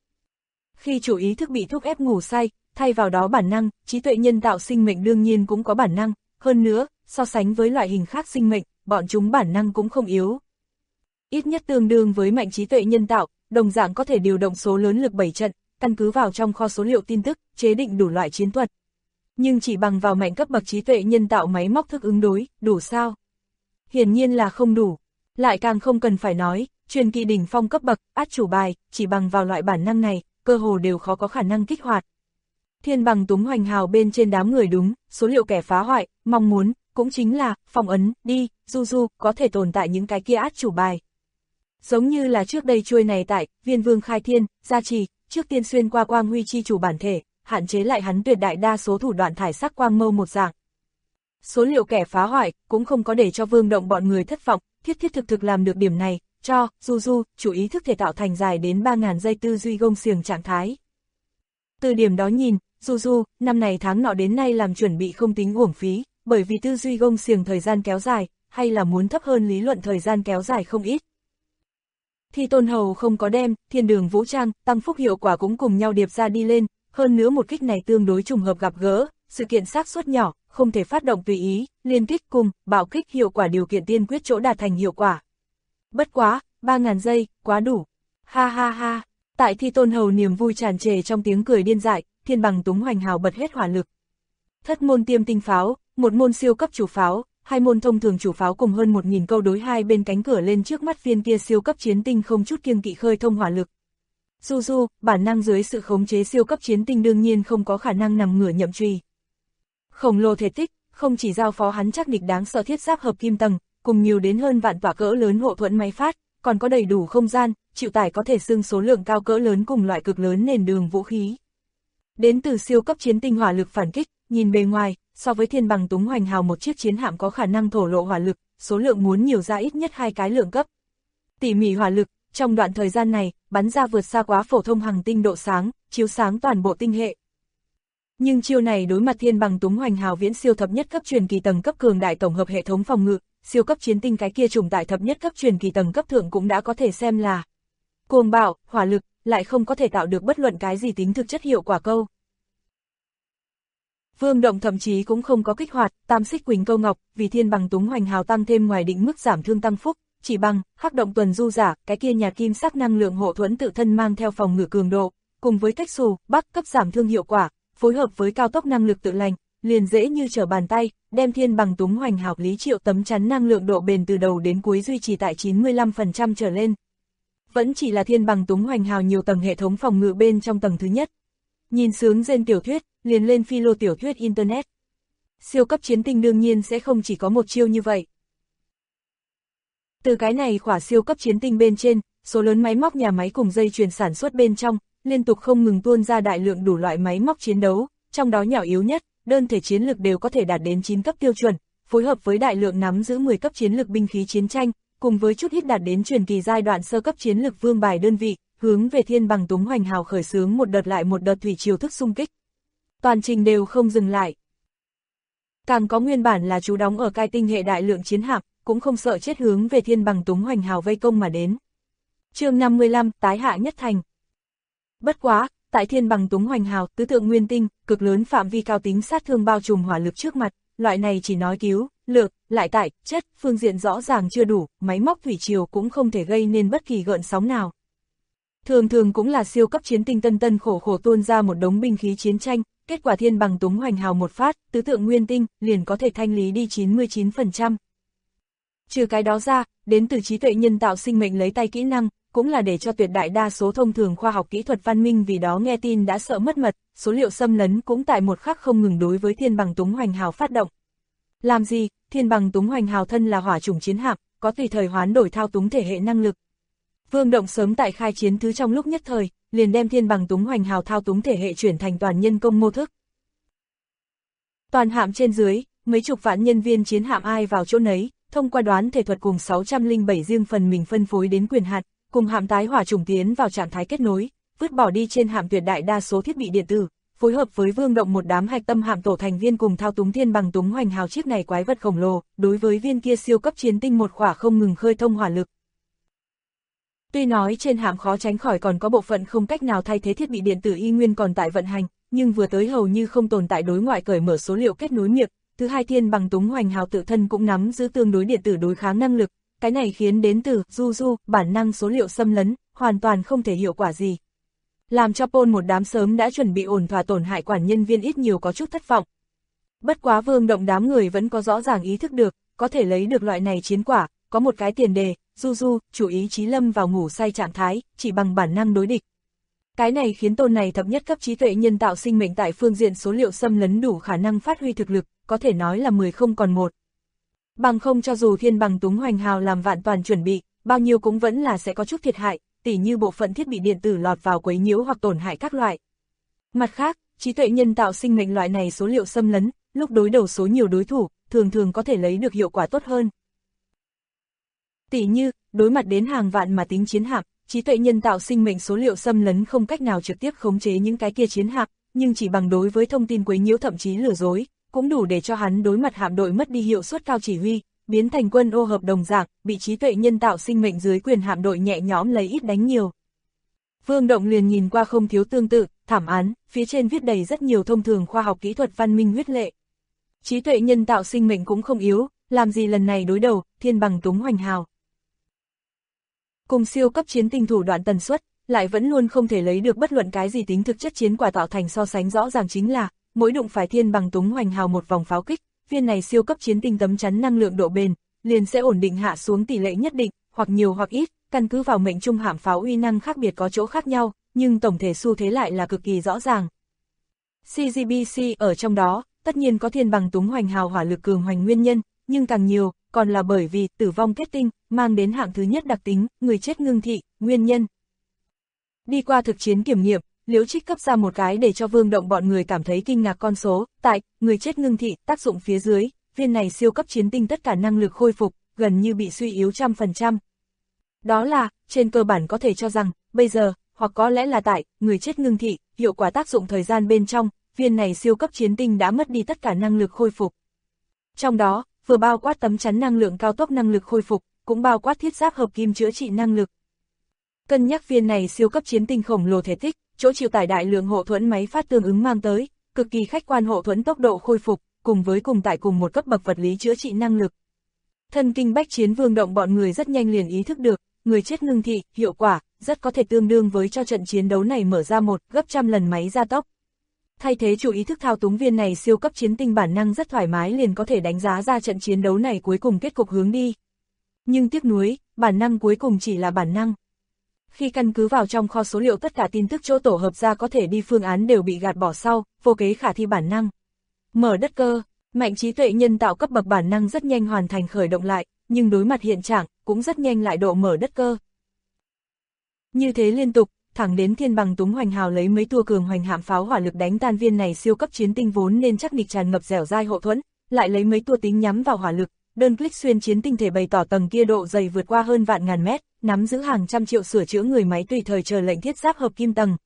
Khi chủ ý thức bị thúc ép ngủ say, thay vào đó bản năng, trí tuệ nhân tạo sinh mệnh đương nhiên cũng có bản năng, hơn nữa, so sánh với loại hình khác sinh mệnh, bọn chúng bản năng cũng không yếu. Ít nhất tương đương với mạnh trí tuệ nhân tạo, đồng dạng có thể điều động số lớn lực 7 trận, căn cứ vào trong kho số liệu tin tức, chế định đủ loại chiến thuật. Nhưng chỉ bằng vào mạnh cấp bậc trí tuệ nhân tạo máy móc thức ứng đối, đủ sao? Hiển nhiên là không đủ. Lại càng không cần phải nói, truyền kỳ đỉnh phong cấp bậc, át chủ bài, chỉ bằng vào loại bản năng này, cơ hồ đều khó có khả năng kích hoạt. Thiên Bằng Túng hoành hào bên trên đám người đúng, số liệu kẻ phá hoại, mong muốn, cũng chính là, phong ấn, đi, Juju, có thể tồn tại những cái kia át chủ bài. Giống như là trước đây chuôi này tại, Viên Vương khai thiên, gia trì, trước tiên xuyên qua Quang Huy chi chủ bản thể, hạn chế lại hắn tuyệt đại đa số thủ đoạn thải sắc quang mâu một dạng. Số liệu kẻ phá hoại, cũng không có để cho Vương Động bọn người thất vọng, thiết thực làm được điểm này, cho, Juju, chủ ý thức thể tạo thành dài đến 3.000 giây tư duy gông xiềng trạng thái. Từ điểm đó nhìn, Juju, năm này tháng nọ đến nay làm chuẩn bị không tính uổng phí, bởi vì tư duy gông xiềng thời gian kéo dài, hay là muốn thấp hơn lý luận thời gian kéo dài không ít. Thì Tôn Hầu không có đem, thiên đường vũ trang, tăng phúc hiệu quả cũng cùng nhau điệp ra đi lên, hơn nữa một kích này tương đối trùng hợp gặp gỡ, sự kiện xác suất nhỏ, không thể phát động tùy ý, liên kích cùng, bạo kích hiệu quả điều kiện tiên quyết chỗ đạt thành hiệu quả. Bất quá, 3.000 giây, quá đủ. Ha ha ha, tại Thi Tôn Hầu niềm vui tràn trề trong tiếng cười điên dại, Thiên Bằng Túng hoành hào bật hết hỏa lực. Thất môn tiêm tinh pháo, một môn siêu cấp chủ pháo, hai môn thông thường chủ pháo cùng hơn 1.000 câu đối hai bên cánh cửa lên trước mắt viên kia siêu cấp chiến tinh không chút kiêng kỵ khơi thông hỏa lực. Juju, bản năng dưới sự khống chế siêu cấp chiến tinh đương nhiên không có khả năng nằm ngửa nhậm truy. Khổng lồ thể tích, không chỉ giao phó hắn chắc địch đáng sợ thiết giáp hợp kim tầng, cùng nhiều đến hơn vạn tỏa cỡ lớn hộ thuẫn máy phát, còn có đầy đủ không gian, chịu tải có thể xưng số lượng cao cỡ lớn cùng loại cực lớn nền đường vũ khí. Đến từ siêu cấp chiến tinh hỏa lực phản kích, nhìn bề ngoài, so với Thiên Bằng Túng hoành hào một chiếc chiến hạm có khả năng thổ lộ hỏa lực, số lượng muốn nhiều ra ít nhất 2 cái lượng cấp. Tỉ mỉ hỏa lực, trong đoạn thời gian này, bắn ra vượt xa quá phổ thông hành tinh độ sáng, chiếu sáng toàn bộ tinh hệ. Nhưng chiêu này đối mặt Thiên Bằng Túng hoành hào viễn siêu thập nhất cấp truyền kỳ tầng cấp cường đại tổng hợp hệ thống phòng ngự, siêu cấp chiến tinh cái kia trùng tại thập nhất cấp truyền kỳ tầng cấp thượng cũng đã có thể xem là cuồng bạo, hỏa lực, lại không có thể tạo được bất luận cái gì tính thực chất hiệu quả câu. Vương Động thậm chí cũng không có kích hoạt Tam Xích Quỳnh Câu Ngọc, vì Thiên Bằng Túng hoành hào tăng thêm ngoài định mức giảm thương tăng phúc, chỉ bằng Hắc Động Tuần Du Giả, cái kia nhạt kim sắc năng lượng hộ thuẫn tự thân mang theo phòng ngự cường độ, cùng với cách xù, bắc cấp giảm thương hiệu quả, phối hợp với cao tốc năng lực tự lành, liền dễ như trở bàn tay, đem Thiên Bằng Túng hoành hào lý triệu tấm chắn năng lượng độ bền từ đầu đến cuối duy trì tại 95% trở lên. Vẫn chỉ là Thiên Bằng Túng hoành hào nhiều tầng hệ thống phòng ngự bên trong tầng thứ nhất. Nhìn sướng gen tiểu thuyết, liền lên philo tiểu thuyết Internet. Siêu cấp chiến tinh đương nhiên sẽ không chỉ có một chiêu như vậy. Từ cái này khỏa siêu cấp chiến tinh bên trên, số lớn máy móc nhà máy cùng dây chuyền sản xuất bên trong, liên tục không ngừng tuôn ra đại lượng đủ loại máy móc chiến đấu, trong đó nhỏ yếu nhất, đơn thể chiến lực đều có thể đạt đến 9 cấp tiêu chuẩn, phối hợp với đại lượng nắm giữ 10 cấp chiến lực binh khí chiến tranh, cùng với chút ít đạt đến truyền kỳ giai đoạn sơ cấp chiến lực vương bài đơn vị, hướng về Thiên Bằng Túng Hoành Hào khởi xướng một đợt lại một đợt thủy triều thức xung kích. Toàn trình đều không dừng lại. Càng có nguyên bản là trú đóng ở Cai Tinh hệ đại lượng chiến hạm, cũng không sợ chết hướng về Thiên Bằng Túng Hoành Hào vây công mà đến. Chương 55, tái hạ nhất thành. Bất quá, tại Thiên Bằng Túng Hoành Hào, tứ tượng nguyên tinh, cực lớn phạm vi cao tính sát thương bao trùm hỏa lực trước mặt, loại này chỉ nói cứu, lược, lại tại, chất, phương diện rõ ràng chưa đủ, máy móc thủy triều cũng không thể gây nên bất kỳ gợn sóng nào. Thường thường cũng là siêu cấp chiến tinh tân tân khổ khổ tuôn ra một đống binh khí chiến tranh, kết quả Thiên Bằng Túng Hoành Hào một phát, tứ tượng nguyên tinh, liền có thể thanh lý đi 99%. Trừ cái đó ra, đến từ trí tuệ nhân tạo sinh mệnh lấy tay kỹ năng, cũng là để cho tuyệt đại đa số thông thường khoa học kỹ thuật văn minh vì đó nghe tin đã sợ mất mật, số liệu xâm lấn cũng tại một khắc không ngừng đối với Thiên Bằng Túng Hoành Hào phát động. Làm gì, Thiên Bằng Túng Hoành Hào thân là hỏa chủng chiến hạm, có tùy thời hoán đổi thao túng thể hệ năng lực. Vương Động sớm tại khai chiến thứ trong lúc nhất thời, liền đem Thiên Bằng Túng Hoành Hào thao túng thể hệ chuyển thành toàn nhân công mô thức. Toàn hạm trên dưới, mấy chục vạn nhân viên chiến hạm ai vào chỗ nấy, thông qua đoán thể thuật cùng 607 riêng phần mình phân phối đến quyền hạn, cùng hạm tái hỏa chủng tiến vào trạng thái kết nối, vứt bỏ đi trên hạm tuyệt đại đa số thiết bị điện tử, phối hợp với Vương Động một đám hạch tâm hạm tổ thành viên cùng thao túng Thiên Bằng Túng Hoành Hào chiếc này quái vật khổng lồ, đối với viên kia siêu cấp chiến tinh một khỏa không ngừng khơi thông hỏa lực. Tuy nói trên hạm khó tránh khỏi còn có bộ phận không cách nào thay thế thiết bị điện tử y nguyên còn tại vận hành, nhưng vừa tới hầu như không tồn tại đối ngoại cởi mở số liệu kết nối miệng. Thứ hai, Thiên Bằng Túng Hoành Hào tự thân cũng nắm giữ tương đối điện tử đối kháng năng lực, cái này khiến đến từ bản năng số liệu xâm lấn, hoàn toàn không thể hiệu quả gì. Làm cho Paul một đám sớm đã chuẩn bị ổn thỏa tổn hại quản nhân viên ít nhiều có chút thất vọng. Bất quá Vương Động đám người vẫn có rõ ràng ý thức được, có thể lấy được loại này chiến quả, có một cái tiền đề, chủ ý chí lâm vào ngủ say trạng thái, chỉ bằng bản năng đối địch. Cái này khiến tôn này thập nhất cấp trí tuệ nhân tạo sinh mệnh tại phương diện số liệu xâm lấn đủ khả năng phát huy thực lực, có thể nói là 10 không còn 1. Bằng không cho dù Thiên Bằng Túng Hoành Hào làm vạn toàn chuẩn bị, bao nhiêu cũng vẫn là sẽ có chút thiệt hại, tỉ như bộ phận thiết bị điện tử lọt vào quấy nhiễu hoặc tổn hại các loại. Mặt khác, trí tuệ nhân tạo sinh mệnh loại này số liệu xâm lấn, lúc đối đầu số nhiều đối thủ, thường thường có thể lấy được hiệu quả tốt hơn. Tỉ như, đối mặt đến hàng vạn mà tính chiến hạm, trí tuệ nhân tạo sinh mệnh số liệu xâm lấn không cách nào trực tiếp khống chế những cái kia chiến hạm, nhưng chỉ bằng đối với thông tin quấy nhiễu thậm chí lừa dối, cũng đủ để cho hắn đối mặt hạm đội mất đi hiệu suất cao chỉ huy, biến thành quân ô hợp đồng dạng, bị trí tuệ nhân tạo sinh mệnh dưới quyền hạm đội nhẹ nhõm lấy ít đánh nhiều. Vương Động liền nhìn qua không thiếu tương tự, thảm án, phía trên viết đầy rất nhiều thông thường khoa học kỹ thuật văn minh huyết lệ. Trí tuệ nhân tạo sinh mệnh cũng không yếu, làm gì lần này đối đầu, Thiên Bằng Túng Hoành Hào. Cùng siêu cấp chiến tinh thủ đoạn tần suất, lại vẫn luôn không thể lấy được bất luận cái gì tính thực chất chiến quả tạo thành so sánh rõ ràng chính là, mỗi đụng phải Thiên Bằng Túng Hoành Hào một vòng pháo kích, viên này siêu cấp chiến tinh tấm chắn năng lượng độ bền, liền sẽ ổn định hạ xuống tỷ lệ nhất định, hoặc nhiều hoặc ít, căn cứ vào mệnh trung hạm pháo uy năng khác biệt có chỗ khác nhau, nhưng tổng thể xu thế lại là cực kỳ rõ ràng. CGBC ở trong đó, tất nhiên có Thiên Bằng Túng Hoành Hào hỏa lực cường hoành nguyên nhân, nhưng càng nhiều, còn là bởi vì tử vong kết tinh, mang đến hạng thứ nhất đặc tính, người chết ngưng thị, nguyên nhân. Đi qua thực chiến kiểm nghiệm, Liễu Trích cấp ra một cái để cho Vương Động bọn người cảm thấy kinh ngạc con số, tại, người chết ngưng thị, tác dụng phía dưới, viên này siêu cấp chiến tinh tất cả năng lực khôi phục, gần như bị suy yếu 100%. Đó là, trên cơ bản có thể cho rằng, bây giờ, hoặc có lẽ là tại, người chết ngưng thị, hiệu quả tác dụng thời gian bên trong, viên này siêu cấp chiến tinh đã mất đi tất cả năng lực khôi phục. Trong đó, vừa bao quát tấm chắn năng lượng cao tốc năng lực khôi phục, cũng bao quát thiết giáp hợp kim chữa trị năng lực. Cân nhắc viên này siêu cấp chiến tinh khổng lồ thể tích, chỗ chịu tải đại lượng hộ thuẫn máy phát tương ứng mang tới, cực kỳ khách quan hộ thuẫn tốc độ khôi phục, cùng với cùng tại cùng một cấp bậc vật lý chữa trị năng lực. Thân kinh bách chiến Vương Động bọn người rất nhanh liền ý thức được, người chết ngưng thị, hiệu quả, rất có thể tương đương với cho trận chiến đấu này mở ra gấp trăm lần máy gia tốc. Thay thế chủ ý thức thao túng viên này siêu cấp chiến tinh bản năng rất thoải mái liền có thể đánh giá ra trận chiến đấu này cuối cùng kết cục hướng đi. Nhưng tiếc nuối, bản năng cuối cùng chỉ là bản năng. Khi căn cứ vào trong kho số liệu tất cả tin tức chỗ tổ hợp ra có thể đi phương án đều bị gạt bỏ sau, vô kế khả thi bản năng. Mở đất cơ, mạnh trí tuệ nhân tạo cấp bậc bản năng rất nhanh hoàn thành khởi động lại, nhưng đối mặt hiện trạng, cũng rất nhanh lại độ mở đất cơ. Như thế liên tục, thẳng đến Thiên Bằng Túng Hoành Hào lấy mấy tua cường hoành hạm pháo hỏa lực đánh tan viên này siêu cấp chiến tinh vốn nên chắc địch tràn ngập dẻo dai hậu thuẫn, lại lấy mấy tua tính nhắm vào hỏa lực, đơn click xuyên chiến tinh thể bày tỏ tầng kia độ dày vượt qua hơn vạn ngàn mét, nắm giữ hàng trăm triệu sửa chữa người máy tùy thời chờ lệnh thiết giáp hợp kim tầng.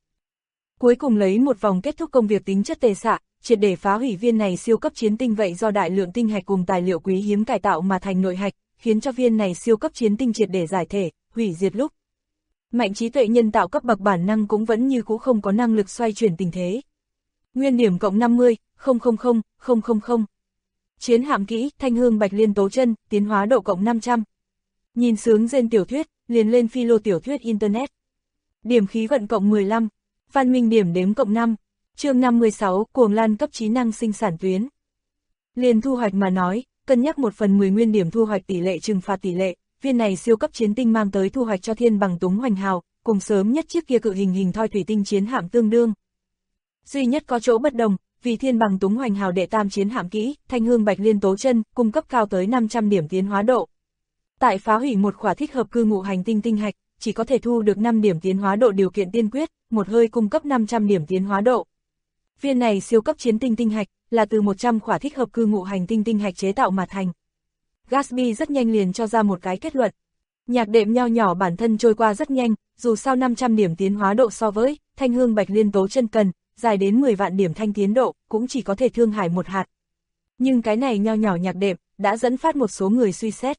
Cuối cùng lấy một vòng kết thúc công việc tính chất tề xạ, triệt để phá hủy viên này siêu cấp chiến tinh vậy do đại lượng tinh hạch cùng tài liệu quý hiếm cải tạo mà thành nội hạch, khiến cho viên này siêu cấp chiến tinh triệt để giải thể, hủy diệt lúc. Mạnh trí tuệ nhân tạo cấp bậc bản năng cũng vẫn như cũ không có năng lực xoay chuyển tình thế. Nguyên điểm cộng 50, 000, 000. Chiến hạm kỹ, Thanh Hương Bạch Liên Tố Chân, tiến hóa độ cộng 500. Nhìn sướng gen tiểu thuyết, liền lên philo tiểu thuyết internet. Điểm khí vận cộng 15, văn minh điểm đếm cộng 5. Chương 56, Cuồng Lan cấp trí năng sinh sản tuyến. Liền thu hoạch mà nói, cân nhắc 1/10 nguyên điểm thu hoạch tỷ lệ trừng phạt tỷ lệ, viên này siêu cấp chiến tinh mang tới thu hoạch cho Thiên Bằng Túng Hoành Hào, cùng sớm nhất chiếc kia cự hình thoi thủy tinh chiến hạm tương đương. Duy nhất có chỗ bất đồng, vì Thiên Bằng Túng Hoành Hào đệ tam chiến hạm kỹ, Thanh Hương Bạch Liên Tố Chân, cung cấp cao tới 500 điểm tiến hóa độ. Tại phá hủy một khỏa thích hợp cư ngụ hành tinh tinh hạch, chỉ có thể thu được 5 điểm tiến hóa độ điều kiện tiên quyết, một hơi cung cấp 500 điểm tiến hóa độ. Viên này siêu cấp chiến tinh tinh hạch là từ 100 khỏa thích hợp cư ngụ hành tinh tinh hạch chế tạo mà thành. Gatsby rất nhanh liền cho ra một cái kết luận. Nhạc đệm nho nhỏ bản thân trôi qua rất nhanh, dù sao 500 điểm tiến hóa độ so với Thanh Hương Bạch Liên Tố Chân cần, dài đến 10 vạn điểm thanh tiến độ, cũng chỉ có thể thương hải một hạt. Nhưng cái này nho nhỏ nhạc đệm, đã dẫn phát một số người suy xét.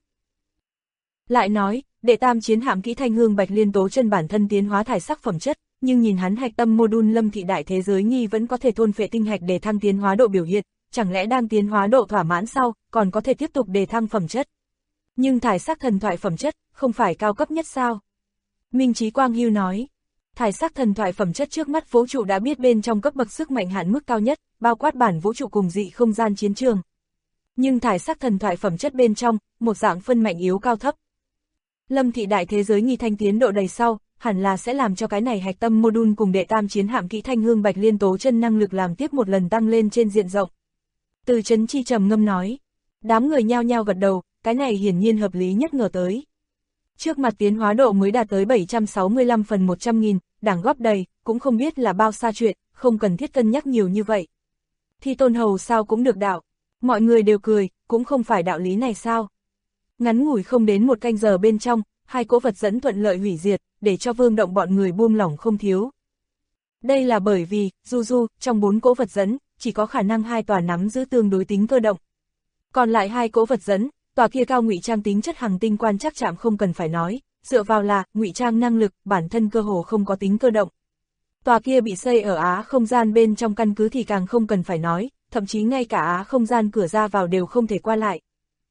Lại nói, đệ tam chiến hạm kỹ Thanh Hương Bạch Liên Tố Chân bản thân tiến hóa thải sắc phẩm chất, nhưng nhìn hắn hạch tâm module Lâm Thị Đại Thế Giới Nghi vẫn có thể thôn phệ tinh hạch để thăng tiến hóa độ biểu hiện, chẳng lẽ đang tiến hóa độ thỏa mãn sau, còn có thể tiếp tục đề thăng phẩm chất. Nhưng thải sắc thần thoại phẩm chất, không phải cao cấp nhất sao? Minh Chí Quang Hưu nói, thải sắc thần thoại phẩm chất trước mắt vũ trụ đã biết bên trong cấp bậc sức mạnh hạn mức cao nhất, bao quát bản vũ trụ cùng dị không gian chiến trường. Nhưng thải sắc thần thoại phẩm chất bên trong, một dạng phân mạnh yếu cao thấp. Lâm Thị Đại Thế Giới Nghi thanh tiến độ đầy sau, hẳn là sẽ làm cho cái này hạch tâm module cùng đệ tam chiến hạm kỹ Thanh Hương Bạch Liên Tố Chân năng lực làm tiếp một lần tăng lên trên diện rộng. Từ Chấn Chi trầm ngâm nói, đám người nhao nhao gật đầu, cái này hiển nhiên hợp lý nhất ngờ tới. Trước mặt tiến hóa độ mới đạt tới 765/100.000, đảng góp đầy, cũng không biết là bao xa chuyện, không cần thiết cân nhắc nhiều như vậy. Thì Tôn Hầu sao cũng được đạo, mọi người đều cười, cũng không phải đạo lý này sao. Ngắn ngủi không đến một canh giờ bên trong, hai cỗ vật dẫn thuận lợi hủy diệt, để cho Vương Động bọn người buông lỏng không thiếu. Đây là bởi vì, trong 4 cỗ vật dẫn, chỉ có khả năng 2 tòa nắm giữ tương đối tính cơ động. Còn lại 2 cỗ vật dẫn, tòa kia cao ngụy trang tính chất hành tinh quan trắc trạm không cần phải nói, dựa vào là ngụy trang năng lực, bản thân cơ hồ không có tính cơ động. Tòa kia bị xây ở Á không gian bên trong căn cứ thì càng không cần phải nói, thậm chí ngay cả Á không gian cửa ra vào đều không thể qua lại.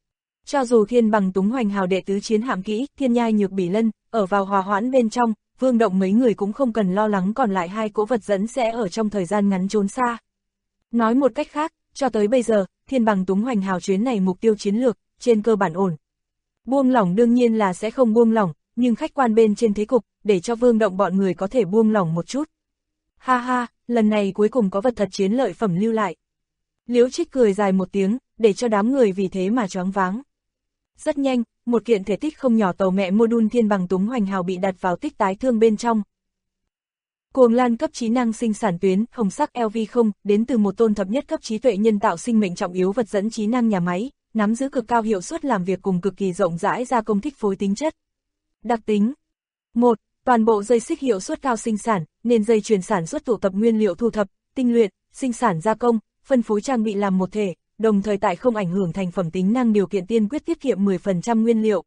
Cho dù Thiên Bằng Túng Hoành Hào đệ tứ chiến hạm kỹ, Thiên Nhai Nhược Bỉ Lân, ở vào hòa hoãn bên trong, Vương Động mấy người cũng không cần lo lắng còn lại 2 cỗ vật dẫn sẽ ở trong thời gian ngắn trốn xa. Nói một cách khác, cho tới bây giờ, Thiên Bằng Túng Hoành Hào chuyến này mục tiêu chiến lược, trên cơ bản ổn. Buông lỏng đương nhiên là sẽ không buông lỏng, nhưng khách quan bên trên thế cục, để cho Vương Động bọn người có thể buông lỏng một chút. Ha ha, lần này cuối cùng có vật thật chiến lợi phẩm lưu lại. Liễu Trích cười dài một tiếng, để cho đám người vì thế mà choáng váng. Rất nhanh, một kiện thể tích không nhỏ tàu mẹ module Thiên Bằng Túng Hoành Hào bị đặt vào tích tái thương bên trong. Cuồng Lan cấp trí năng sinh sản tuyến, hồng sắc LV0, đến từ một tôn thập nhất cấp trí tuệ nhân tạo sinh mệnh trọng yếu vật dẫn trí năng nhà máy, nắm giữ cực cao hiệu suất làm việc cùng cực kỳ rộng rãi gia công thích phối tính chất. Đặc tính 1. Toàn bộ dây xích hiệu suất cao sinh sản, nên dây chuyền sản xuất tụ tập nguyên liệu thu thập, tinh luyện, sinh sản gia công, phân phối trang bị làm một thể, đồng thời tại không ảnh hưởng thành phẩm tính năng điều kiện tiên quyết tiết kiệm 10% nguyên liệu.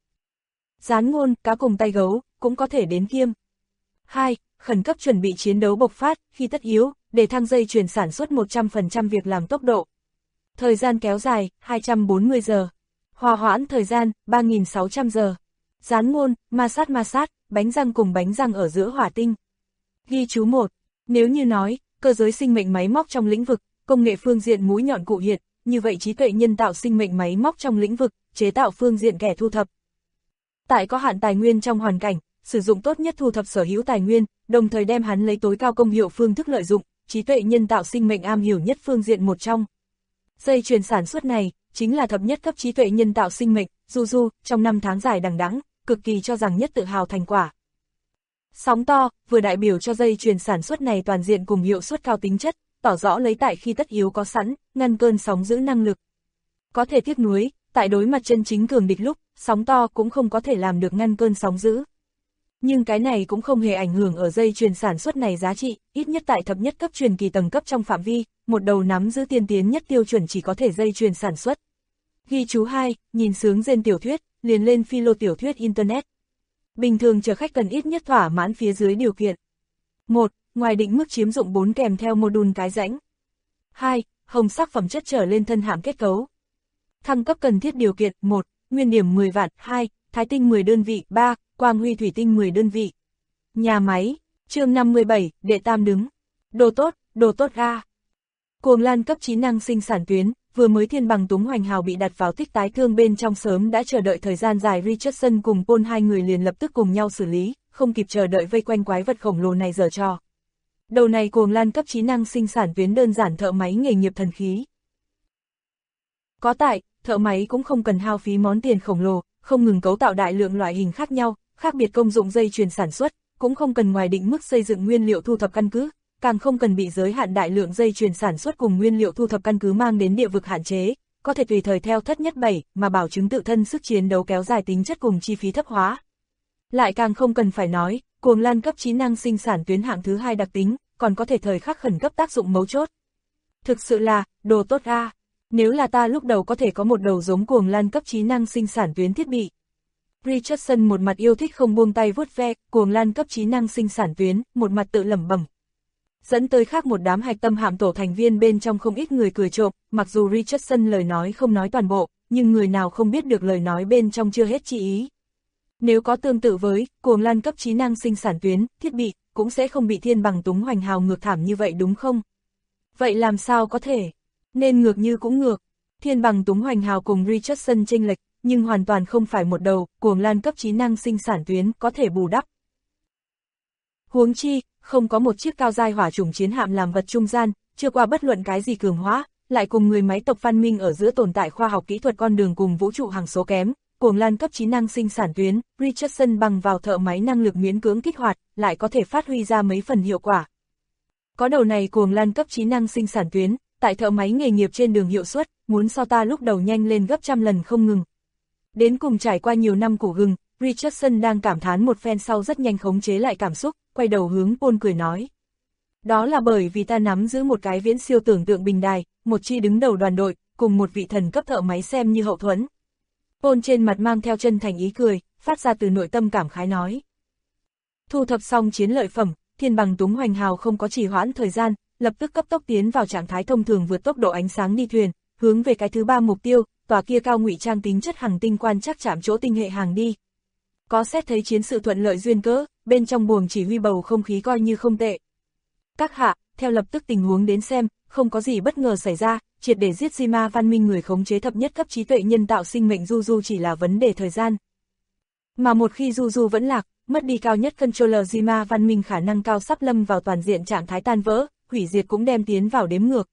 Gián ngôn, cá cùng tay gấu, cũng có thể đến kiêm. 2. Khẩn cấp chuẩn bị chiến đấu bộc phát, khi tất yếu, để thăng dây chuyền sản xuất 100% việc làm tốc độ. Thời gian kéo dài, 240 giờ. Hòa hoãn thời gian, 3.600 giờ. Gián ngôn, ma sát, bánh răng cùng bánh răng ở giữa hỏa tinh. Ghi chú 1. Nếu như nói, cơ giới sinh mệnh máy móc trong lĩnh vực, công nghệ phương diện mũi nhọn cụ hiện, như vậy trí tuệ nhân tạo sinh mệnh máy móc trong lĩnh vực, chế tạo phương diện kẻ thu thập. Tại có hạn tài nguyên trong hoàn cảnh, sử dụng tốt nhất thu thập sở hữu tài nguyên, đồng thời đem hắn lấy tối cao công hiệu phương thức lợi dụng, trí tuệ nhân tạo sinh mệnh am hiểu nhất phương diện một trong. Dây chuyền sản xuất này, chính là thập nhất cấp trí tuệ nhân tạo sinh mệnh, trong 5 tháng dài đằng đẵng, cực kỳ cho rằng nhất tự hào thành quả. Sóng to, vừa đại biểu cho dây chuyền sản xuất này toàn diện cùng hiệu suất cao tính chất, tỏ rõ lấy tại khi tất yếu có sẵn, ngăn cơn sóng giữ năng lực. Có thể tiếc nuối, tại đối mặt chân chính cường địch lúc, sóng to cũng không có thể làm được ngăn cơn sóng giữ. Nhưng cái này cũng không hề ảnh hưởng ở dây chuyền sản xuất này giá trị, ít nhất tại thập nhất cấp truyền kỳ tầng cấp trong phạm vi, một đầu nắm giữ tiên tiến nhất tiêu chuẩn chỉ có thể dây chuyền sản xuất. Ghi chú 2, nhìn sướng gen tiểu thuyết, liền lên philo tiểu thuyết Internet. Bình thường chở khách cần ít nhất thỏa mãn phía dưới điều kiện. 1. Ngoài định mức chiếm dụng 4 kèm theo module cái rãnh. 2. Hồng sắc phẩm chất trở lên thân hạm kết cấu. Thăng cấp cần thiết điều kiện. 1. Nguyên điểm 10 vạn. 2. Thái tinh 10 đơn vị. 3. Quang huy thủy tinh 10 đơn vị. Nhà máy. Chương 57, đệ tam đứng. Đồ tốt ga. Cuồng Lan cấp trí năng sinh sản tuyến, vừa mới thiên bằng Túng Hoành Hào bị đặt vào tích tái thương bên trong sớm đã chờ đợi thời gian dài, Richardson cùng Paul hai người liền lập tức cùng nhau xử lý, không kịp chờ đợi vây quanh quái vật khổng lồ này giở trò. Đầu này Cuồng Lan cấp trí năng sinh sản tuyến đơn giản thợ máy nghề nghiệp thần khí. Có tại, thợ máy cũng không cần hao phí món tiền khổng lồ, không ngừng cấu tạo đại lượng loại hình khác nhau, khác biệt công dụng dây chuyền sản xuất, cũng không cần ngoài định mức xây dựng nguyên liệu thu thập căn cứ, càng không cần bị giới hạn đại lượng dây chuyền sản xuất cùng nguyên liệu thu thập căn cứ mang đến địa vực hạn chế, có thể tùy thời theo thất nhất bảy mà bảo chứng tự thân sức chiến đấu kéo dài tính chất cùng chi phí thấp hóa. Lại càng không cần phải nói, Cuồng Lan cấp trí năng sinh sản tuyến hạng thứ 2 đặc tính, còn có thể thời khắc khẩn cấp tác dụng mấu chốt. Thực sự là, đồ tốt a. Nếu là ta lúc đầu có thể có một đầu giống Cuồng Lan cấp trí năng sinh sản tuyến thiết bị. Richardson một mặt yêu thích không buông tay vuốt ve Cuồng Lan cấp trí năng sinh sản tuyến, một mặt tự lẩm bẩm. Dẫn tới khác một đám hạch tâm hạm tổ thành viên bên trong không ít người cười trộm, mặc dù Richardson lời nói không nói toàn bộ, nhưng người nào không biết được lời nói bên trong chưa hết chi ý. Nếu có tương tự với Cuồng Lan cấp trí năng sinh sản tuyến, thiết bị, cũng sẽ không bị thiên bằng Túng Hoành Hào ngược thảm như vậy đúng không? Vậy làm sao có thể? Nên ngược như cũng ngược. Thiên bằng Túng Hoành Hào cùng Richardson chênh lệch, nhưng hoàn toàn không phải một đầu, Cuồng Lan cấp trí năng sinh sản tuyến có thể bù đắp. Huống chi, không có một chiếc cao giai hỏa chủng chiến hạm làm vật trung gian, chưa qua bất luận cái gì cường hóa, lại cùng người máy tộc văn minh ở giữa tồn tại khoa học kỹ thuật con đường cùng vũ trụ hàng số kém, Cuồng Lan cấp trí năng sinh sản tuyến, Richardson bằng vào thợ máy năng lực miễn cưỡng kích hoạt, lại có thể phát huy ra mấy phần hiệu quả. Có đầu này Cuồng Lan cấp trí năng sinh sản tuyến, tại thợ máy nghề nghiệp trên đường hiệu suất, muốn so ta lúc đầu nhanh lên gấp trăm lần không ngừng. Đến cùng trải qua nhiều năm củ gừng, Richardson đang cảm thán một phen sau rất nhanh khống chế lại cảm xúc, quay đầu hướng Paul cười nói. Đó là bởi vì ta nắm giữ một cái viễn siêu tưởng tượng bình đài, một chi đứng đầu đoàn đội, cùng một vị thần cấp thợ máy xem như hậu thuẫn. Paul trên mặt mang theo chân thành ý cười, phát ra từ nội tâm cảm khái nói. Thu thập xong chiến lợi phẩm, thiên bằng Túng Hoành Hào không có trì hoãn thời gian, lập tức cấp tốc tiến vào trạng thái thông thường vượt tốc độ ánh sáng đi thuyền, hướng về cái thứ 3 mục tiêu, tòa kia cao ngụy trang tính chất hành tinh quan trắc chạm chỗ tinh hệ hàng đi. Có xét thấy chiến sự thuận lợi duyên cớ, bên trong buồng chỉ huy bầu không khí coi như không tệ. Các hạ, theo lập tức tình huống đến xem, không có gì bất ngờ xảy ra, triệt để giết Zima văn minh người khống chế thập nhất cấp trí tuệ nhân tạo sinh mệnh Juju chỉ là vấn đề thời gian. Mà một khi Juju vẫn lạc, mất đi cao nhất controller Zima văn minh khả năng cao sắp lâm vào toàn diện trạng thái tan vỡ, hủy diệt cũng đem tiến vào đếm ngược.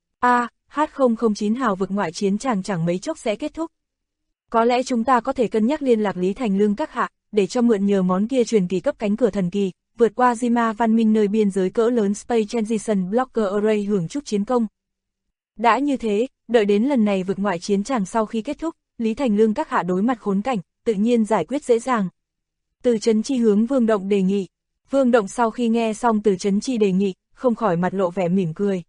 H009 hào vực ngoại chiến chẳng mấy chốc sẽ kết thúc. Có lẽ chúng ta có thể cân nhắc liên lạc Lý Thành Lương các hạ, để cho mượn nhờ món kia truyền kỳ cấp cánh cửa thần kỳ, vượt qua Zima văn minh nơi biên giới cỡ lớn Space Transition Blocker Array hưởng chúc chiến công. Đã như thế, đợi đến lần này vực ngoại chiến sau khi kết thúc, Lý Thành Lương các hạ đối mặt khốn cảnh, tự nhiên giải quyết dễ dàng. Từ Trấn Chi hướng Vương Động đề nghị. Vương Động sau khi nghe xong Từ Trấn Chi đề nghị, không khỏi mặt lộ vẻ mỉm cười.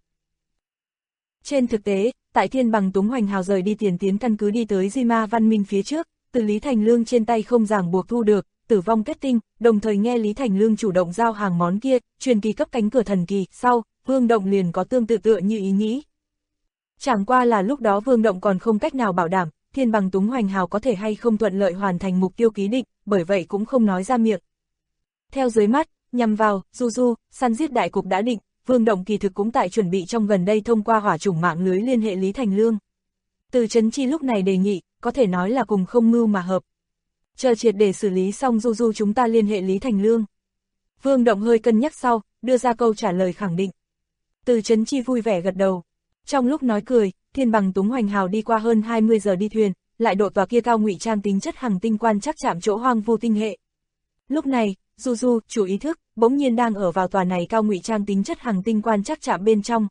Trên thực tế, tại thiên bằng Túng Hoành Hào rời đi tiền tiến căn cứ đi tới Zima văn minh phía trước, từ Lý Thành Lương trên tay không ràng buộc thu được, tử vong kết tinh, đồng thời nghe Lý Thành Lương chủ động giao hàng món kia, truyền kỳ cấp cánh cửa thần kỳ, sau, Vương Động liền có tương tự tựa như ý nghĩ. Chẳng qua là lúc đó Vương Động còn không cách nào bảo đảm, thiên bằng Túng Hoành Hào có thể hay không thuận lợi hoàn thành mục tiêu ký định, bởi vậy cũng không nói ra miệng. Theo dưới mắt, nhằm vào, Juju, săn giết đại cục đã định, Vương Động kỳ thực cũng tại chuẩn bị trong gần đây thông qua hỏa chủng mạng lưới liên hệ Lý Thành Lương. Từ Trấn Chi lúc này đề nghị, có thể nói là cùng không mưu mà hợp. Chờ triệt để xử lý xong Juju chúng ta liên hệ Lý Thành Lương. Vương Động hơi cân nhắc sau, đưa ra câu trả lời khẳng định. Từ Trấn Chi vui vẻ gật đầu. Trong lúc nói cười, thiên bằng Túng Hoành Hào đi qua hơn 20 giờ đi thuyền, lại độ tòa kia cao ngụy trang tính chất hành tinh quan trắc chạm chỗ hoang vu tinh hệ. Lúc này, Du chủ ý thức, bỗng nhiên đang ở vào tòa này cao ngụy trang tính chất hành tinh quan trắc trạm bên trong.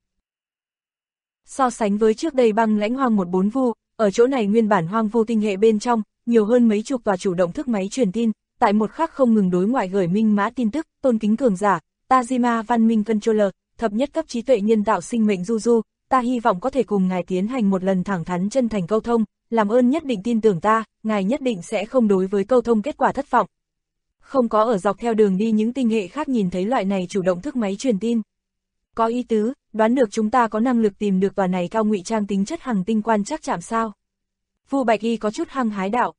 So sánh với trước đây băng lãnh hoang 14 vu, ở chỗ này nguyên bản hoang vu tinh hệ bên trong, nhiều hơn mấy chục tòa chủ động thức máy truyền tin, tại một khắc không ngừng đối ngoại gửi minh mã tin tức, tôn kính cường giả, Tajima văn minh controller, thập nhất cấp trí tuệ nhân tạo sinh mệnh Du, ta hy vọng có thể cùng ngài tiến hành một lần thẳng thắn chân thành câu thông, làm ơn nhất định tin tưởng ta, ngài nhất định sẽ không đối với câu thông kết quả thất vọng. Không có ở dọc theo đường đi những tinh hệ khác nhìn thấy loại này chủ động thức máy truyền tin. Có ý tứ, đoán được chúng ta có năng lực tìm được tòa này cao ngụy trang tính chất hành tinh quan trắc trạm sao? Vu Bạch Y có chút hăng hái đạo.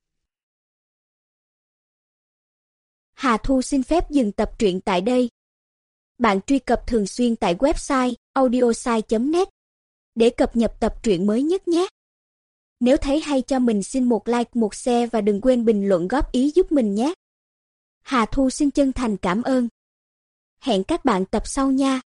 Hà Thu xin phép dừng tập truyện tại đây. Bạn truy cập thường xuyên tại website audiosai.net để cập nhật tập truyện mới nhất nhé. Nếu thấy hay cho mình xin một like, một share và đừng quên bình luận góp ý giúp mình nhé. Hà Thu xin chân thành cảm ơn. Hẹn các bạn tập sau nha.